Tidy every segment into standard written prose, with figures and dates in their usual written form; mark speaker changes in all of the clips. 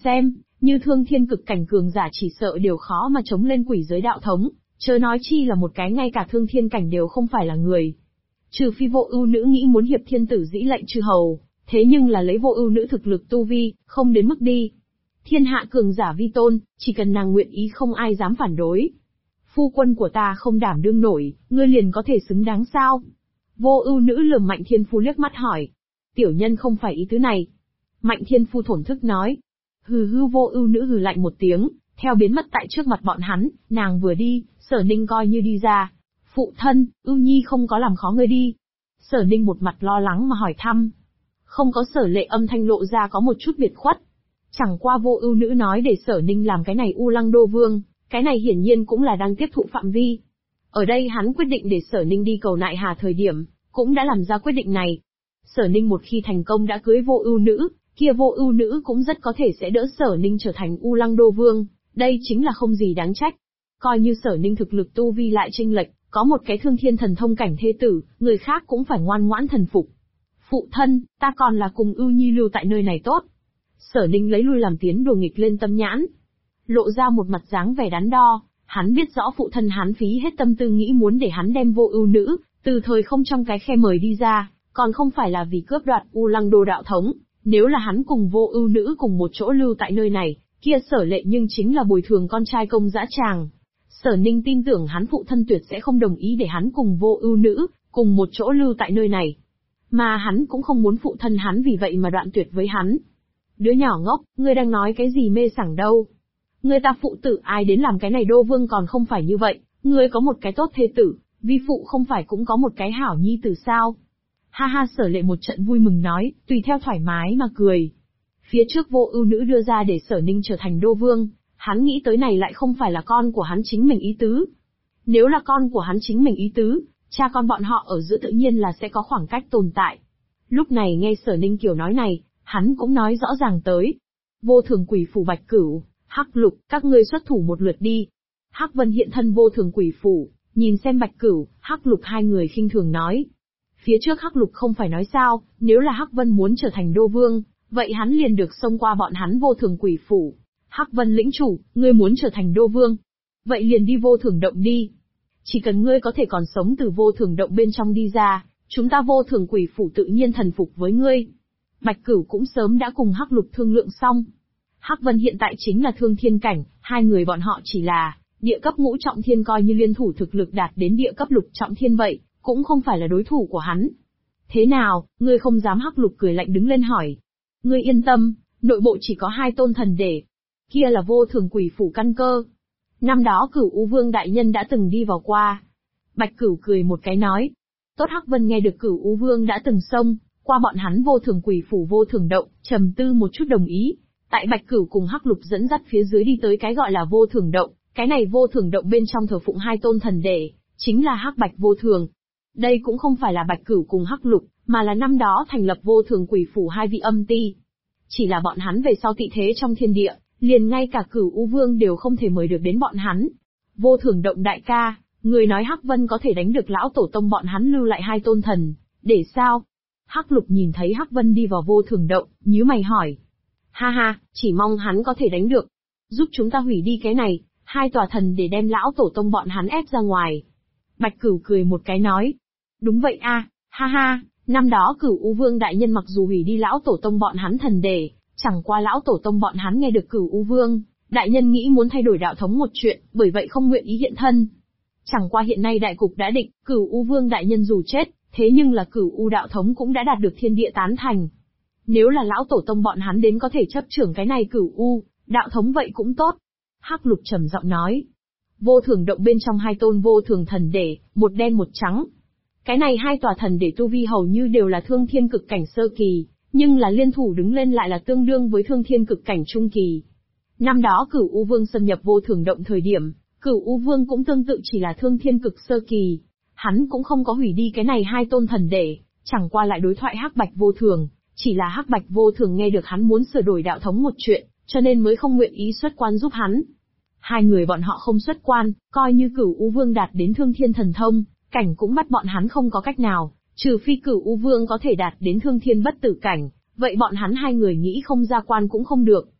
Speaker 1: xem, như thương thiên cực cảnh cường giả chỉ sợ đều khó mà chống lên quỷ giới đạo thống, chớ nói chi là một cái ngay cả thương thiên cảnh đều không phải là người. Trừ phi Vô Ưu nữ nghĩ muốn hiệp thiên tử dĩ lệnh chư hầu, thế nhưng là lấy Vô Ưu nữ thực lực tu vi, không đến mức đi. Thiên hạ cường giả vi tôn, chỉ cần nàng nguyện ý không ai dám phản đối. Phu quân của ta không đảm đương nổi, ngươi liền có thể xứng đáng sao? Vô Ưu nữ lườm Mạnh Thiên Phu liếc mắt hỏi. Tiểu nhân không phải ý tứ này. Mạnh Thiên Phu thổn thức nói. Hừ hừ, Vô Ưu nữ hừ lạnh một tiếng, theo biến mất tại trước mặt bọn hắn, nàng vừa đi, Sở Ninh coi như đi ra. Phụ thân, Ưu Nhi không có làm khó ngươi đi. Sở Ninh một mặt lo lắng mà hỏi thăm. Không có. Sở Lệ âm thanh lộ ra có một chút biệt khuất. Chẳng qua Vô Ưu nữ nói để Sở Ninh làm cái này U Lăng Đô Vương, cái này hiển nhiên cũng là đang tiếp thụ phạm vi. Ở đây hắn quyết định để Sở Ninh đi cầu Nại Hà thời điểm, cũng đã làm ra quyết định này. Sở Ninh một khi thành công đã cưới Vô Ưu nữ, kia Vô Ưu nữ cũng rất có thể sẽ đỡ Sở Ninh trở thành U Lăng Đô Vương, đây chính là không gì đáng trách. Coi như Sở Ninh thực lực tu vi lại chênh lệch, có một cái thương thiên thần thông cảnh thê tử, người khác cũng phải ngoan ngoãn thần phục. Phụ thân, ta còn là cùng Ưu Nhi lưu tại nơi này tốt. Sở Ninh lấy lui làm tiến đùa nghịch lên tâm nhãn, lộ ra một mặt dáng vẻ đắn đo. Hắn biết rõ phụ thân hắn phí hết tâm tư nghĩ muốn để hắn đem Vô Ưu nữ từ thời không trong cái khe mời đi ra, còn không phải là vì cướp đoạt U Lăng Đô đạo thống. Nếu là hắn cùng Vô Ưu nữ cùng một chỗ lưu tại nơi này, kia Sở Lệ nhưng chính là bồi thường con trai công dã tràng. Sở Ninh tin tưởng hắn phụ thân tuyệt sẽ không đồng ý để hắn cùng Vô Ưu nữ cùng một chỗ lưu tại nơi này, mà hắn cũng không muốn phụ thân hắn vì vậy mà đoạn tuyệt với hắn. Đứa nhỏ ngốc, ngươi đang nói cái gì mê sảng đâu? Người ta phụ tử ai đến làm cái này đô vương còn không phải như vậy, ngươi có một cái tốt thê tử, vi phụ không phải cũng có một cái hảo nhi tử sao? Ha ha, Sở Lệ một trận vui mừng nói, tùy theo thoải mái mà cười. Phía trước Vô Ưu nữ đưa ra để Sở Ninh trở thành đô vương, hắn nghĩ tới này lại không phải là con của hắn chính mình ý tứ. Nếu là con của hắn chính mình ý tứ, cha con bọn họ ở giữa tự nhiên là sẽ có khoảng cách tồn tại. Lúc này nghe Sở Ninh kiểu nói này, hắn cũng nói rõ ràng tới. Vô Thường Quỷ Phủ, Bạch Cửu, Hắc Lục, các ngươi xuất thủ một lượt đi. Hắc Vân hiện thân Vô Thường Quỷ Phủ, nhìn xem Bạch Cửu, Hắc Lục hai người khinh thường nói. Phía trước Hắc Lục không phải nói sao, nếu là Hắc Vân muốn trở thành đô vương, vậy hắn liền được xông qua bọn hắn Vô Thường Quỷ Phủ. Hắc Vân lĩnh chủ, ngươi muốn trở thành đô vương, vậy liền đi Vô Thường Động đi. Chỉ cần ngươi có thể còn sống từ Vô Thường Động bên trong đi ra, chúng ta Vô Thường Quỷ Phủ tự nhiên thần phục với ngươi. Bạch Cửu cũng sớm đã cùng Hắc Lục thương lượng xong. Hắc Vân hiện tại chính là thương thiên cảnh, hai người bọn họ chỉ là địa cấp ngũ trọng thiên, coi như liên thủ thực lực đạt đến địa cấp lục trọng thiên vậy, cũng không phải là đối thủ của hắn. Thế nào, ngươi không dám? Hắc Lục cười lạnh đứng lên hỏi. Ngươi yên tâm, nội bộ chỉ có hai tôn thần để. Kia là Vô Thường Quỷ Phủ căn cơ. Năm đó Cửu U Vương đại nhân đã từng đi vào qua. Bạch Cửu cười một cái nói. Tốt. Hắc Vân nghe được Cửu U Vương đã từng xông qua bọn hắn Vô Thường Quỷ Phủ Vô Thường Động, trầm tư một chút đồng ý. Tại Bạch Cửu cùng Hắc Lục dẫn dắt phía dưới đi tới cái gọi là Vô Thường Động, cái này Vô Thường Động bên trong thờ phụng hai tôn thần để, chính là Hắc Bạch Vô Thường. Đây cũng không phải là Bạch Cửu cùng Hắc Lục, mà là năm đó thành lập Vô Thường Quỷ Phủ hai vị âm ti. Chỉ là bọn hắn về sau tị thế trong thiên địa, liền ngay cả Cửu U Vương đều không thể mời được đến bọn hắn. Vô Thường Động đại ca, người nói Hắc Vân có thể đánh được lão tổ tông bọn hắn lưu lại hai tôn thần, để sao? Hắc Lục nhìn thấy Hắc Vân đi vào Vô Thường Động, nhíu mày hỏi. Ha ha, chỉ mong hắn có thể đánh được. Giúp chúng ta hủy đi cái này, hai tòa thần để đem lão tổ tông bọn hắn ép ra ngoài. Bạch Cửu cười một cái nói. Đúng vậy a, ha ha, năm đó Cửu U Vương đại nhân mặc dù hủy đi lão tổ tông bọn hắn thần để, chẳng qua lão tổ tông bọn hắn nghe được Cửu U Vương đại nhân nghĩ muốn thay đổi đạo thống một chuyện, bởi vậy không nguyện ý hiện thân. Chẳng qua hiện nay đại cục đã định, Cửu U Vương đại nhân dù chết, thế nhưng là Cửu U đạo thống cũng đã đạt được thiên địa tán thành. Nếu là lão tổ tông bọn hắn đến có thể chấp trưởng cái này Cửu U đạo thống vậy cũng tốt. Hắc Lục trầm giọng nói. Vô Thường Động bên trong hai tôn vô thường thần để, một đen một trắng. Cái này hai tòa thần để tu vi hầu như đều là thương thiên cực cảnh sơ kỳ, nhưng là liên thủ đứng lên lại là tương đương với thương thiên cực cảnh trung kỳ. Năm đó Cửu U Vương xâm nhập Vô Thường Động thời điểm, Cửu U Vương cũng tương tự chỉ là thương thiên cực sơ kỳ. Hắn cũng không có hủy đi cái này hai tôn thần để, chẳng qua lại đối thoại Hắc Bạch Vô Thường, chỉ là Hắc Bạch Vô Thường nghe được hắn muốn sửa đổi đạo thống một chuyện, cho nên mới không nguyện ý xuất quan giúp hắn. Hai người bọn họ không xuất quan, coi như Cửu U Vương đạt đến thương thiên thần thông cảnh cũng bắt bọn hắn không có cách nào, trừ phi Cửu U Vương có thể đạt đến thương thiên bất tử cảnh, vậy bọn hắn hai người nghĩ không ra quan cũng không được.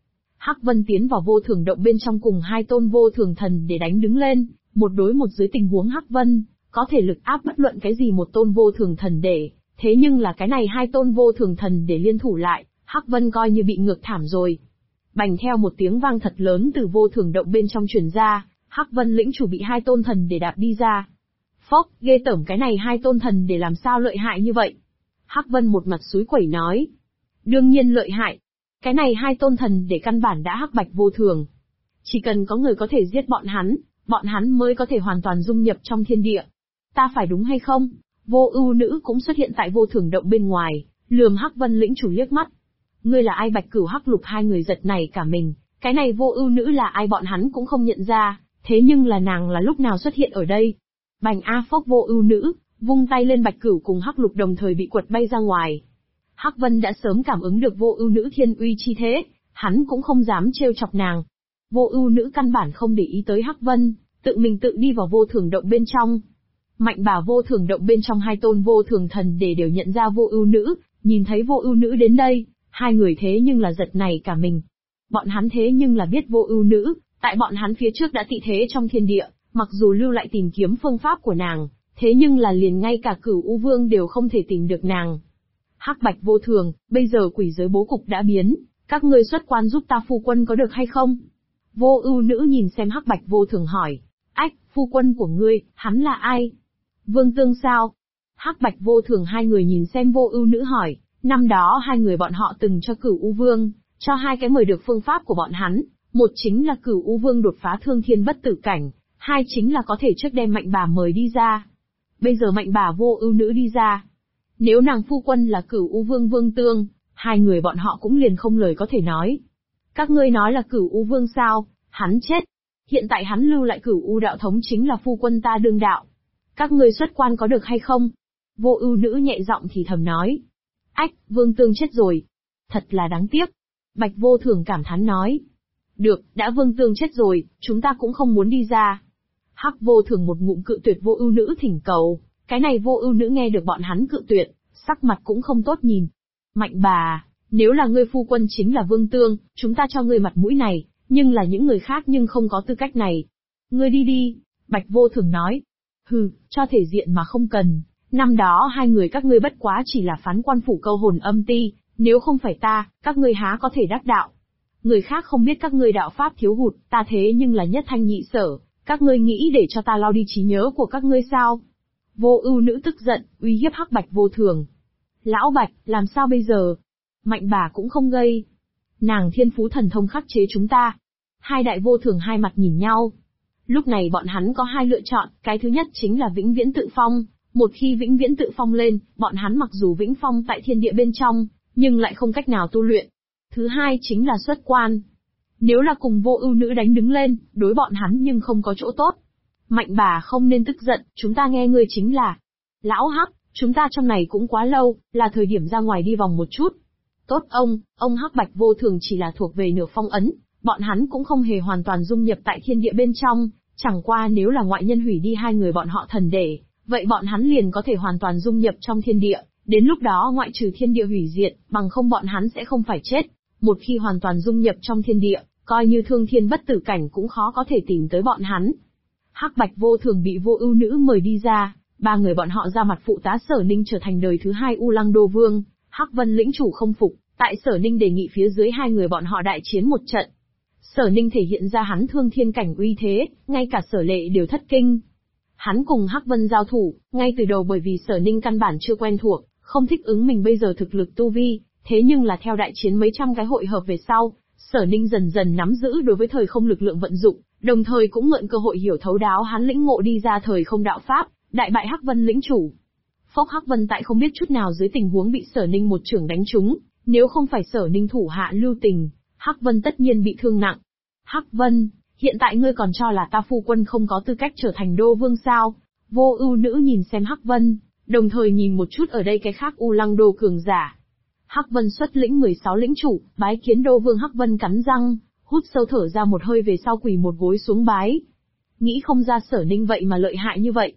Speaker 1: Hắc Vân tiến vào vô thường động bên trong cùng hai tôn vô thường thần để đánh đứng lên, một đối một dưới tình huống Hắc Vân, có thể lực áp bất luận cái gì một tôn vô thường thần để, thế nhưng là cái này hai tôn vô thường thần để liên thủ lại, Hắc Vân coi như bị ngược thảm rồi. Bành theo một tiếng vang thật lớn từ vô thường động bên trong truyền ra, Hắc Vân lĩnh chủ bị hai tôn thần để đạp đi ra. Phốc, ghê tởm, cái này hai tôn thần để làm sao lợi hại như vậy? Hắc Vân một mặt xúi quẩy nói. Đương nhiên lợi hại. Cái này hai tôn thần để căn bản đã hắc bạch vô thường. Chỉ cần có người có thể giết bọn hắn mới có thể hoàn toàn dung nhập trong thiên địa. Ta phải đúng hay không? Vô Ưu Nữ cũng xuất hiện tại vô thường động bên ngoài, lườm Hắc Vân lĩnh chủ liếc mắt. Ngươi là ai? Bạch Cửu Hắc Lục hai người giật nảy cả mình, cái này Vô Ưu Nữ là ai bọn hắn cũng không nhận ra, thế nhưng là nàng là lúc nào xuất hiện ở đây? Bành a phốc, Vô Ưu Nữ vung tay lên, Bạch Cửu cùng Hắc Lục đồng thời bị quật bay ra ngoài. Hắc Vân đã sớm cảm ứng được Vô Ưu Nữ thiên uy chi thế, hắn cũng không dám trêu chọc nàng. Vô Ưu Nữ căn bản không để ý tới Hắc Vân, tự mình tự đi vào vô thường động bên trong. Mạnh bà vô thường động bên trong hai tôn vô thường thần để đều nhận ra Vô Ưu Nữ, nhìn thấy Vô Ưu Nữ đến đây, hai người thế nhưng là giật nảy cả mình. Bọn hắn thế nhưng là biết Vô Ưu Nữ, tại bọn hắn phía trước đã tị thế trong thiên địa, mặc dù lưu lại tìm kiếm phương pháp của nàng, thế nhưng là liền ngay cả Cửu U Vương đều không thể tìm được nàng. Hắc bạch vô thường, bây giờ quỷ giới bố cục đã biến, các ngươi xuất quan giúp ta phu quân có được hay không? Vô Ưu Nữ nhìn xem Hắc bạch vô thường hỏi. Ách, phu quân của ngươi, hắn là ai? Vương Tương sao? Hắc bạch vô thường hai người nhìn xem Vô Ưu Nữ hỏi, năm đó hai người bọn họ từng cho Cửu U Vương, cho hai cái mời được phương pháp của bọn hắn, một chính là Cửu U Vương đột phá thương thiên bất tử cảnh, hai chính là có thể trước đem Mạnh bà mời đi ra. Bây giờ Mạnh bà Vô Ưu Nữ đi ra. Nếu nàng phu quân là Cửu U Vương Vương Tương, hai người bọn họ cũng liền không lời có thể nói. Các ngươi nói là Cửu U Vương sao? Hắn chết. Hiện tại hắn lưu lại Cửu U đạo thống chính là phu quân ta đương đạo. Các ngươi xuất quan có được hay không? Vô Ưu Nữ nhẹ giọng thì thầm nói. Ách, Vương Tương chết rồi. Thật là đáng tiếc. Bạch Vô Thường cảm thán nói. Được, đã Vương Tương chết rồi, chúng ta cũng không muốn đi ra. Hắc Vô Thường một ngụm cự tuyệt Vô Ưu Nữ thỉnh cầu. Cái này Vô Ưu Nữ nghe được bọn hắn cự tuyệt, sắc mặt cũng không tốt nhìn. Mạnh bà, nếu là ngươi phu quân chính là Vương Tương, chúng ta cho ngươi mặt mũi này, nhưng là những người khác nhưng không có tư cách này. Ngươi đi đi, Bạch Vô Thường nói. Hừ, cho thể diện mà không cần, năm đó hai người các ngươi bất quá chỉ là phán quan phủ câu hồn âm ti, nếu không phải ta, các ngươi há có thể đắc đạo. Người khác không biết các ngươi đạo pháp thiếu hụt, ta thế nhưng là nhất thanh nhị sở, các ngươi nghĩ để cho ta lau đi trí nhớ của các ngươi sao? Vô Ưu Nữ tức giận, uy hiếp Hắc Bạch Vô Thường. Lão Bạch, làm sao bây giờ? Mạnh bà cũng không gây. Nàng thiên phú thần thông khắc chế chúng ta. Hai đại vô thường hai mặt nhìn nhau. Lúc này bọn hắn có hai lựa chọn, cái thứ nhất chính là vĩnh viễn tự phong. Một khi vĩnh viễn tự phong lên, bọn hắn mặc dù vĩnh phong tại thiên địa bên trong, nhưng lại không cách nào tu luyện. Thứ hai chính là xuất quan. Nếu là cùng Vô Ưu Nữ đánh đứng lên, đối bọn hắn nhưng không có chỗ tốt. Mạnh bà không nên tức giận, chúng ta nghe ngươi chính là. Lão Hắc, chúng ta trong này cũng quá lâu, là thời điểm ra ngoài đi vòng một chút. Tốt ông Hắc Bạch Vô Thường chỉ là thuộc về nửa phong ấn, bọn hắn cũng không hề hoàn toàn dung nhập tại thiên địa bên trong, chẳng qua nếu là ngoại nhân hủy đi hai người bọn họ thần để, vậy bọn hắn liền có thể hoàn toàn dung nhập trong thiên địa, đến lúc đó ngoại trừ thiên địa hủy diệt, bằng không bọn hắn sẽ không phải chết. Một khi hoàn toàn dung nhập trong thiên địa, coi như thương thiên bất tử cảnh cũng khó có thể tìm tới bọn hắn. Hắc Bạch Vô Thường bị Vô Ưu Nữ mời đi ra, ba người bọn họ ra mặt phụ tá Sở Ninh trở thành đời thứ hai U Lăng Đô Vương. Hắc Vân lĩnh chủ không phục, tại Sở Ninh đề nghị phía dưới hai người bọn họ đại chiến một trận. Sở Ninh thể hiện ra hắn thương thiên cảnh uy thế, ngay cả Sở Lệ đều thất kinh. Hắn cùng Hắc Vân giao thủ, ngay từ đầu bởi vì Sở Ninh căn bản chưa quen thuộc, không thích ứng mình bây giờ thực lực tu vi, thế nhưng là theo đại chiến mấy trăm cái hội hợp về sau, Sở Ninh dần dần nắm giữ đối với thời không lực lượng vận dụng, đồng thời cũng mượn cơ hội hiểu thấu đáo hắn lĩnh ngộ đi ra thời không đạo pháp, đại bại Hắc Vân lĩnh chủ. Phốc, Hắc Vân tại không biết chút nào dưới tình huống bị Sở Ninh một chưởng đánh trúng, nếu không phải Sở Ninh thủ hạ lưu tình, Hắc Vân tất nhiên bị thương nặng. Hắc Vân, hiện tại ngươi còn cho là ta phu quân không có tư cách trở thành đô vương sao? Vô Ưu Nữ nhìn xem Hắc Vân, đồng thời nhìn một chút ở đây cái khác U Lăng Đô cường giả. Hắc Vân xuất lĩnh 16 lĩnh chủ, bái kiến đô vương. Hắc Vân cắn răng, hút sâu thở ra một hơi về sau quỳ một gối xuống bái. Nghĩ không ra Sở Ninh vậy mà lợi hại như vậy.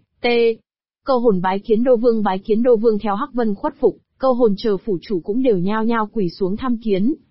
Speaker 1: Câu hồn bái kiến đô vương. Bái kiến đô vương. Theo Hắc Vân khuất phục, câu hồn chờ phủ chủ cũng đều nhao nhao quỳ xuống tham kiến.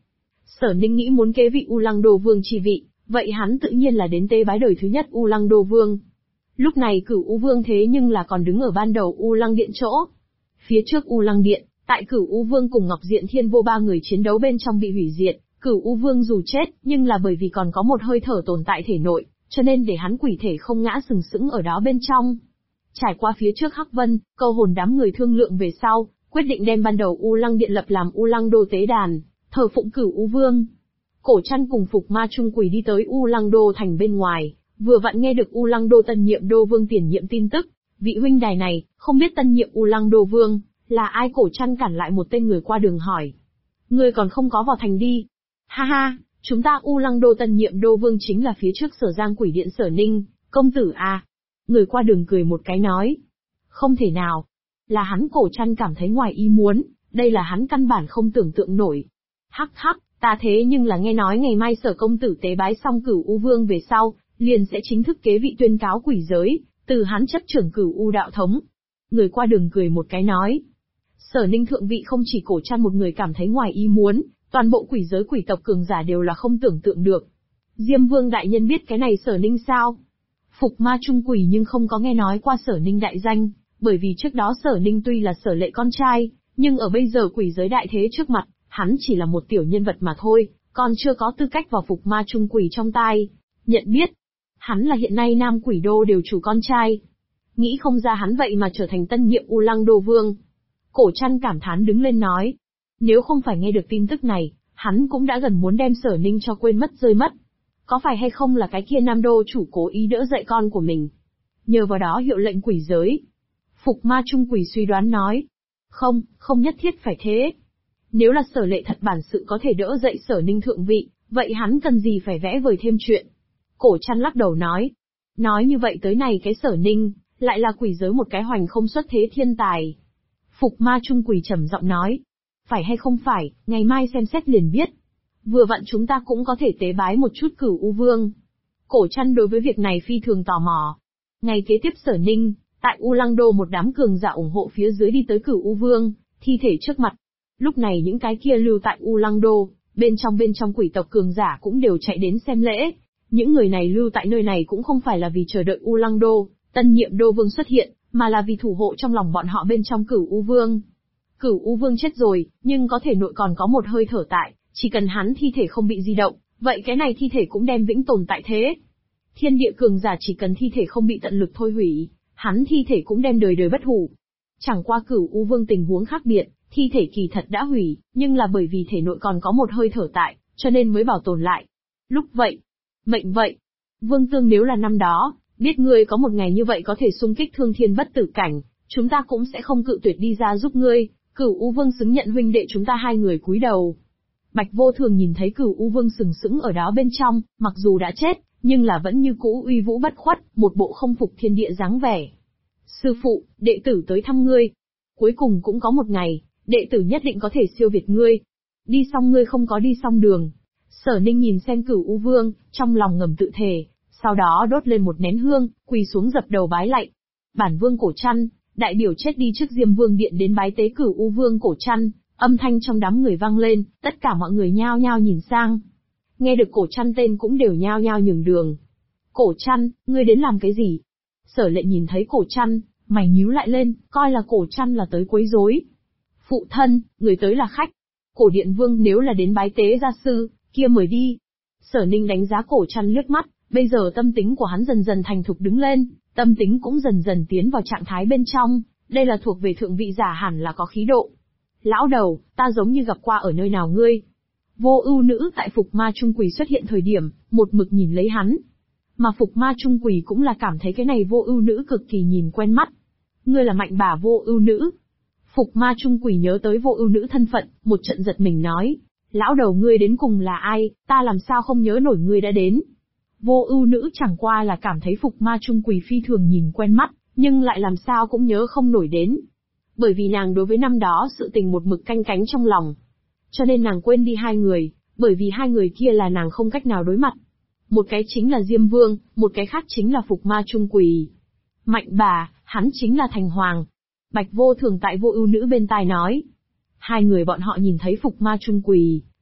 Speaker 1: Sở Ninh nghĩ muốn kế vị U Lăng Đô Vương chi vị, vậy hắn tự nhiên là đến tế bái đời thứ nhất U Lăng Đô Vương. Lúc này Cửu U Vương thế nhưng là còn đứng ở ban đầu U Lăng Điện chỗ. Phía trước U Lăng Điện, tại Cửu U Vương cùng Ngọc Diện Thiên Vô ba người chiến đấu bên trong bị hủy diệt, Cửu U Vương dù chết, nhưng là bởi vì còn có một hơi thở tồn tại thể nội, cho nên để hắn quỷ thể không ngã sừng sững ở đó bên trong. Trải qua phía trước Hắc Vân, Câu Hồn đám người thương lượng về sau, quyết định đem ban đầu U Lăng Điện lập làm U Lăng Đô tế đàn, thờ phụng Cửu U Vương. Cổ Trăn cùng Phục Ma Trung Quỷ đi tới U Lăng Đô thành bên ngoài, vừa vặn nghe được U Lăng Đô tân nhiệm Đô Vương tiền nhiệm tin tức, vị huynh đài này, không biết tân nhiệm U Lăng Đô Vương là ai? Cổ Trăn cản lại một tên người qua đường hỏi. Ngươi còn không có vào thành đi. Ha ha, chúng ta U Lăng Đô tân nhiệm Đô Vương chính là phía trước Sở Giang Quỷ Điện Sở Ninh, công tử à. Người qua đường cười một cái nói. Không thể nào. Là hắn. Cổ Trăn cảm thấy ngoài ý muốn, đây là hắn căn bản không tưởng tượng nổi. Hắc hắc, ta thế nhưng là nghe nói ngày mai Sở công tử tế bái xong Cửu U Vương về sau, liền sẽ chính thức kế vị tuyên cáo quỷ giới, từ hắn chấp trưởng Cửu U đạo thống. Người qua đường cười một cái nói. Sở Ninh thượng vị không chỉ Cổ Trăn một người cảm thấy ngoài ý muốn, toàn bộ quỷ giới quỷ tộc cường giả đều là không tưởng tượng được. Diêm Vương đại nhân biết cái này Sở Ninh sao? Phục Ma Trung Quỷ nhưng không có nghe nói qua Sở Ninh đại danh, bởi vì trước đó Sở Ninh tuy là Sở Lệ con trai, nhưng ở bây giờ quỷ giới đại thế trước mặt, hắn chỉ là một tiểu nhân vật mà thôi, còn chưa có tư cách vào Phục Ma Trung Quỷ trong tai. Nhận biết, hắn là hiện nay Nam Quỷ Đô đều chủ con trai. Nghĩ không ra hắn vậy mà trở thành tân nhiệm U Lăng Đô Vương. Cổ Trăn cảm thán đứng lên nói. Nếu không phải nghe được tin tức này, hắn cũng đã gần muốn đem Sở Ninh cho quên mất rơi mất. Có phải hay không là cái kia Nam Đô chủ cố ý đỡ dậy con của mình? Nhờ vào đó hiệu lệnh quỷ giới. Phục Ma Trung Quỷ suy đoán nói. Không, không nhất thiết phải thế. Nếu là Sở Lệ thật bản sự có thể đỡ dậy Sở Ninh thượng vị, vậy hắn cần gì phải vẽ vời thêm chuyện? Cổ Trăn lắc đầu nói. Nói như vậy tới này cái Sở Ninh, lại là quỷ giới một cái hoành không xuất thế thiên tài. Phục Ma Trung Quỷ trầm giọng nói. Phải hay không phải, ngày mai xem xét liền biết. Vừa vặn chúng ta cũng có thể tế bái một chút Cửu U Vương. Cổ Trăn đối với việc này phi thường tò mò. Ngày kế tiếp Sở Ninh, tại U Lăng Đô một đám cường giả ủng hộ phía dưới đi tới Cửu U Vương, thi thể trước mặt. Lúc này những cái kia lưu tại U Lăng Đô, bên trong quỷ tộc cường giả cũng đều chạy đến xem lễ. Những người này lưu tại nơi này cũng không phải là vì chờ đợi U Lăng Đô, tân nhiệm Đô Vương xuất hiện, mà là vì thủ hộ trong lòng bọn họ bên trong Cửu U Vương. Cửu U Vương chết rồi, nhưng có thể nội còn có một hơi thở tại, chỉ cần hắn thi thể không bị di động, vậy cái này thi thể cũng đem vĩnh tồn tại thế. Thiên địa cường giả chỉ cần thi thể không bị tận lực thôi hủy, hắn thi thể cũng đem đời đời bất hủ. Chẳng qua Cửu U Vương tình huống khác biệt, thi thể kỳ thật đã hủy, nhưng là bởi vì thể nội còn có một hơi thở tại, cho nên mới bảo tồn lại. Lúc vậy, mệnh vậy, Vương Tương nếu là năm đó, biết ngươi có một ngày như vậy có thể xung kích thương thiên bất tử cảnh, chúng ta cũng sẽ không cự tuyệt đi ra giúp ngươi. Cửu U Vương xứng nhận huynh đệ chúng ta hai người cúi đầu. Bạch Vô Thường nhìn thấy Cửu U Vương sừng sững ở đó bên trong, mặc dù đã chết, nhưng là vẫn như cũ uy vũ bất khuất, một bộ không phục thiên địa dáng vẻ. Sư phụ, đệ tử tới thăm ngươi. Cuối cùng cũng có một ngày, đệ tử nhất định có thể siêu việt ngươi. Đi xong ngươi không có đi xong đường. Sở Ninh nhìn xem Cửu U Vương, trong lòng ngầm tự thề, sau đó đốt lên một nén hương, quỳ xuống dập đầu bái lạy. Bản Vương Cổ Trăn, đại biểu chết đi trước Diêm Vương điện đến bái tế Cửu U Vương Cổ Trăn. Âm thanh trong đám người vang lên, tất cả mọi người nhao nhao nhìn sang. Nghe được Cổ Trăn tên cũng đều nhao nhao nhường đường. Cổ Trăn, ngươi đến làm cái gì? Sở Lệ nhìn thấy Cổ Trăn, mày nhíu lại lên, coi là Cổ Trăn là tới quấy rối. Phụ thân, người tới là khách. Cổ Điện Vương nếu là đến bái tế gia sư, kia mời đi. Sở Ninh đánh giá Cổ Trăn liếc mắt, bây giờ tâm tính của hắn dần dần thành thục đứng lên, tâm tính cũng dần dần tiến vào trạng thái bên trong, đây là thuộc về thượng vị giả hẳn là có khí độ. Lão đầu, ta giống như gặp qua ở nơi nào ngươi? Vô Ưu Nữ tại Phục Ma Trung Quỷ xuất hiện thời điểm, một mực nhìn lấy hắn. Mà Phục Ma Trung Quỷ cũng là cảm thấy cái này Vô Ưu Nữ cực kỳ nhìn quen mắt. Ngươi là Mạnh Bà Vô Ưu Nữ. Phục Ma Trung Quỷ nhớ tới Vô Ưu Nữ thân phận, một trận giật mình nói. Lão đầu ngươi đến cùng là ai, ta làm sao không nhớ nổi ngươi đã đến. Vô Ưu Nữ chẳng qua là cảm thấy Phục Ma Trung Quỷ phi thường nhìn quen mắt, nhưng lại làm sao cũng nhớ không nổi đến. Bởi vì nàng đối với năm đó sự tình một mực canh cánh trong lòng. Cho nên nàng quên đi hai người, bởi vì hai người kia là nàng không cách nào đối mặt. Một cái chính là Diêm Vương, một cái khác chính là Phục Ma Trung Quỷ. Mạnh Bà, hắn chính là Thành Hoàng. Bạch Vô Thường tại Vô Ưu Nữ bên tai nói. Hai người bọn họ nhìn thấy Phục Ma Trung Quỷ,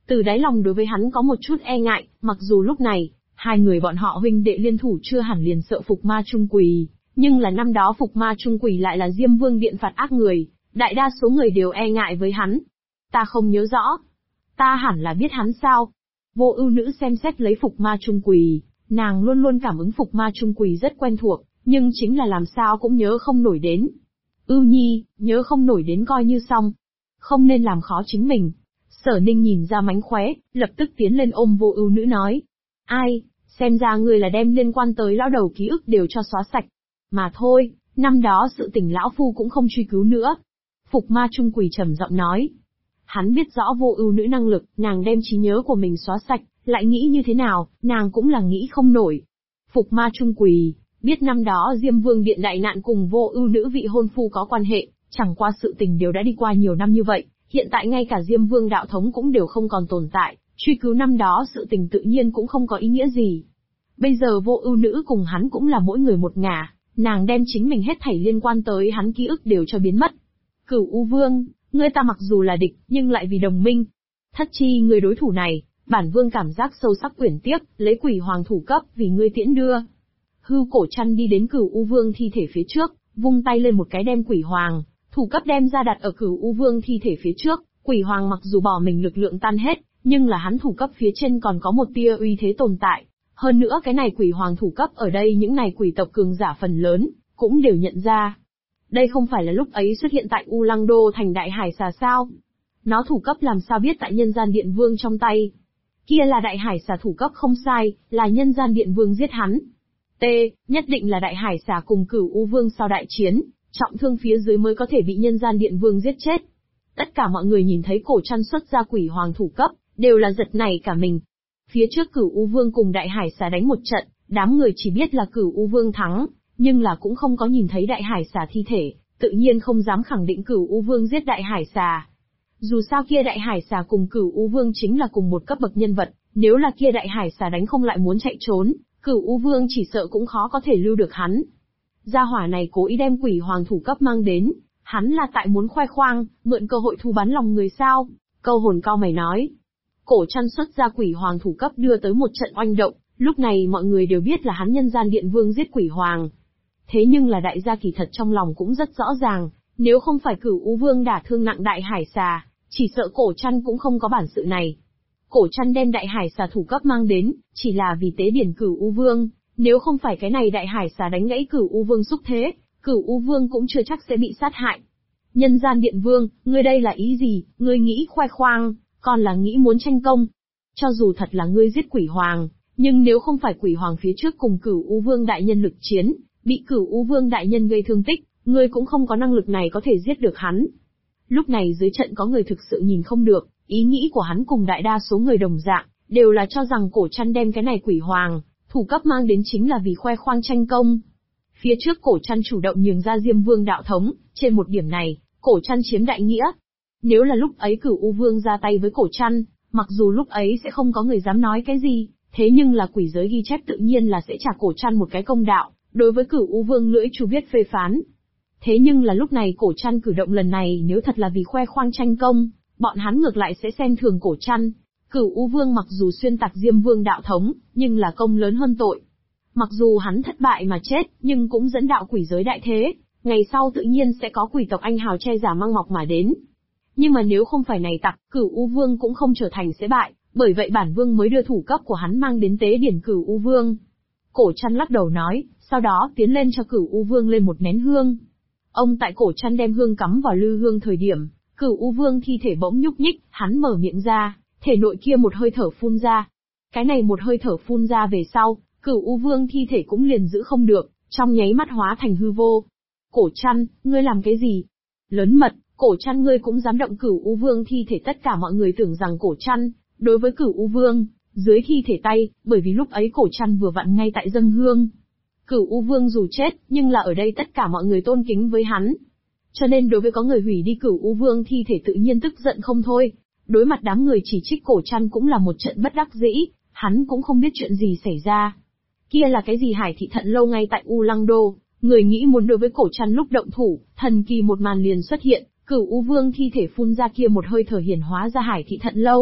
Speaker 1: Từ đáy lòng đối với hắn có một chút e ngại, mặc dù lúc này, hai người bọn họ huynh đệ liên thủ chưa hẳn liền sợ Phục Ma Trung Quỳ, nhưng là năm đó Phục Ma Trung Quỳ lại là Diêm Vương Điện phạt ác người, đại đa số người đều e ngại với hắn. Ta không nhớ rõ. Ta hẳn là biết hắn sao? Vô Ưu Nữ xem xét lấy Phục Ma Trung Quỳ, nàng luôn luôn cảm ứng Phục Ma Trung Quỳ rất quen thuộc, nhưng chính là làm sao cũng nhớ không nổi đến. Ưu Nhi, nhớ không nổi đến coi như xong. Không nên làm khó chính mình. Sở Ninh nhìn ra mánh khóe, lập tức tiến lên ôm Vô Ưu Nữ nói. Ai, xem ra ngươi là đem liên quan tới lão đầu ký ức đều cho xóa sạch. Mà thôi, năm đó sự tình lão phu cũng không truy cứu nữa. Phục Ma Trung Quỳ trầm giọng nói. Hắn biết rõ Vô Ưu Nữ năng lực, nàng đem trí nhớ của mình xóa sạch, lại nghĩ như thế nào, nàng cũng là nghĩ không nổi. Phục Ma Trung Quỳ, biết năm đó Diêm Vương Điện đại nạn cùng Vô Ưu Nữ vị hôn phu có quan hệ, chẳng qua sự tình đều đã đi qua nhiều năm như vậy, hiện tại ngay cả Diêm Vương đạo thống cũng đều không còn tồn tại, truy cứu năm đó sự tình tự nhiên cũng không có ý nghĩa gì. Bây giờ Vô Ưu Nữ cùng hắn cũng là mỗi người một ngả, nàng đem chính mình hết thảy liên quan tới hắn ký ức đều cho biến mất. Cửu U Vương, ngươi ta mặc dù là địch, nhưng lại vì đồng minh. Thất chi người đối thủ này, bản vương cảm giác sâu sắc quyển tiếc, lấy Quỷ Hoàng thủ cấp vì ngươi tiễn đưa. Hưu Cổ Trăn đi đến Cửu U Vương thi thể phía trước, vung tay lên một cái đem Quỷ Hoàng thủ cấp đem ra đặt ở Cửu U Vương thi thể phía trước. Quỷ Hoàng mặc dù bỏ mình lực lượng tan hết, nhưng là hắn thủ cấp phía trên còn có một tia uy thế tồn tại. Hơn nữa cái này Quỷ Hoàng thủ cấp ở đây những này quỷ tộc cường giả phần lớn cũng đều nhận ra. Đây không phải là lúc ấy xuất hiện tại U Lăng Đô thành Đại Hải Xà sao? Nó thủ cấp làm sao biết tại Nhân Gian Điện Vương trong tay? Kia là Đại Hải Xà thủ cấp không sai, là Nhân Gian Điện Vương giết hắn. T, nhất định là Đại Hải Xà cùng Cửu U Vương sau đại chiến, trọng thương phía dưới mới có thể bị Nhân Gian Điện Vương giết chết. Tất cả mọi người nhìn thấy Cổ Trăn xuất ra Quỷ Hoàng thủ cấp, đều là giật nảy cả mình. Phía trước Cửu U Vương cùng Đại Hải Xà đánh một trận, đám người chỉ biết là Cửu U Vương thắng, nhưng là cũng không có nhìn thấy Đại Hải Xà thi thể, tự nhiên không dám khẳng định Cửu U Vương giết Đại Hải Xà. Dù sao kia Đại Hải Xà cùng Cửu U Vương chính là cùng một cấp bậc nhân vật, nếu là kia Đại Hải Xà đánh không lại muốn chạy trốn, Cửu U Vương chỉ sợ cũng khó có thể lưu được hắn. Gia hỏa này cố ý đem Quỷ Hoàng thủ cấp mang đến, hắn là tại muốn khoe khoang, mượn cơ hội thu bắn lòng người sao? Câu hồn cao mày nói. Cổ Trăn xuất ra Quỷ Hoàng thủ cấp đưa tới một trận oanh động, lúc này mọi người đều biết là hắn Nhân Gian Điện Vương giết Quỷ Hoàng. Thế nhưng là đại gia kỳ thật trong lòng cũng rất rõ ràng, nếu không phải Cửu U Vương đả thương nặng Đại Hải Xà, chỉ sợ Cổ Trăn cũng không có bản sự này. Cổ Trăn đem Đại Hải Xà thủ cấp mang đến, chỉ là vì tế điển Cửu U Vương, nếu không phải cái này Đại Hải Xà đánh gãy Cửu U Vương xúc thế, Cửu U Vương cũng chưa chắc sẽ bị sát hại. Nhân Gian Điện Vương, ngươi đây là ý gì, ngươi nghĩ khoe khoang, còn là nghĩ muốn tranh công? Cho dù thật là ngươi giết Quỷ Hoàng, nhưng nếu không phải Quỷ Hoàng phía trước cùng Cửu U Vương đại nhân lực chiến, bị Cửu U Vương đại nhân gây thương tích, ngươi cũng không có năng lực này có thể giết được hắn. Lúc này dưới trận có người thực sự nhìn không được, ý nghĩ của hắn cùng đại đa số người đồng dạng, đều là cho rằng Cổ Trăn đem cái này Quỷ Hoàng thủ cấp mang đến chính là vì khoe khoang tranh công. Phía trước Cổ Trăn chủ động nhường ra Diêm Vương đạo thống, trên một điểm này, Cổ Trăn chiếm đại nghĩa. Nếu là lúc ấy Cửu U Vương ra tay với Cổ Trăn, mặc dù lúc ấy sẽ không có người dám nói cái gì, thế nhưng là quỷ giới ghi chép tự nhiên là sẽ trả Cổ Trăn một cái công đạo, đối với Cửu U Vương lưỡi chu viết phê phán. Thế nhưng là lúc này Cổ Trăn cử động lần này nếu thật là vì khoe khoang tranh công, bọn hắn ngược lại sẽ xem thường Cổ Trăn. Cửu U Vương mặc dù xuyên tạc Diêm Vương đạo thống, nhưng là công lớn hơn tội. Mặc dù hắn thất bại mà chết, nhưng cũng dẫn đạo quỷ giới đại thế, ngày sau tự nhiên sẽ có quỷ tộc anh hào che giả mang mọc mà đến. Nhưng mà nếu không phải này tặc, Cửu U Vương cũng không trở thành sẽ bại, bởi vậy bản vương mới đưa thủ cấp của hắn mang đến tế điển Cửu U Vương. Cổ Trăn lắc đầu nói, sau đó tiến lên cho Cửu U Vương lên một nén hương. Ông tại Cổ Trăn đem hương cắm vào lư hương thời điểm, Cửu U Vương thi thể bỗng nhúc nhích, hắn mở miệng ra, thể nội kia một hơi thở phun ra. Cái này một hơi thở phun ra về sau, Cửu U Vương thi thể cũng liền giữ không được, trong nháy mắt hóa thành hư vô. Cổ Trăn, ngươi làm cái gì? Lớn mật, Cổ Trăn ngươi cũng dám động Cửu U Vương thi thể. Tất cả mọi người tưởng rằng Cổ Trăn đối với Cửu U Vương dưới thi thể tay, bởi vì lúc ấy Cổ Trăn vừa vặn ngay tại dâng hương. Cửu U Vương dù chết, nhưng là ở đây tất cả mọi người tôn kính với hắn. Cho nên đối với có người hủy đi Cửu U Vương thi thể tự nhiên tức giận không thôi. Đối mặt đám người chỉ trích Cổ Trăn cũng là một trận bất đắc dĩ, hắn cũng không biết chuyện gì xảy ra. Kia là cái gì Hải Thị Thận Lâu ngay tại U Lăng Đô, người nghĩ muốn đối với Cổ Trăn lúc động thủ, thần kỳ một màn liền xuất hiện, Cửu U Vương thi thể phun ra kia một hơi thở hiển hóa ra Hải Thị Thận Lâu,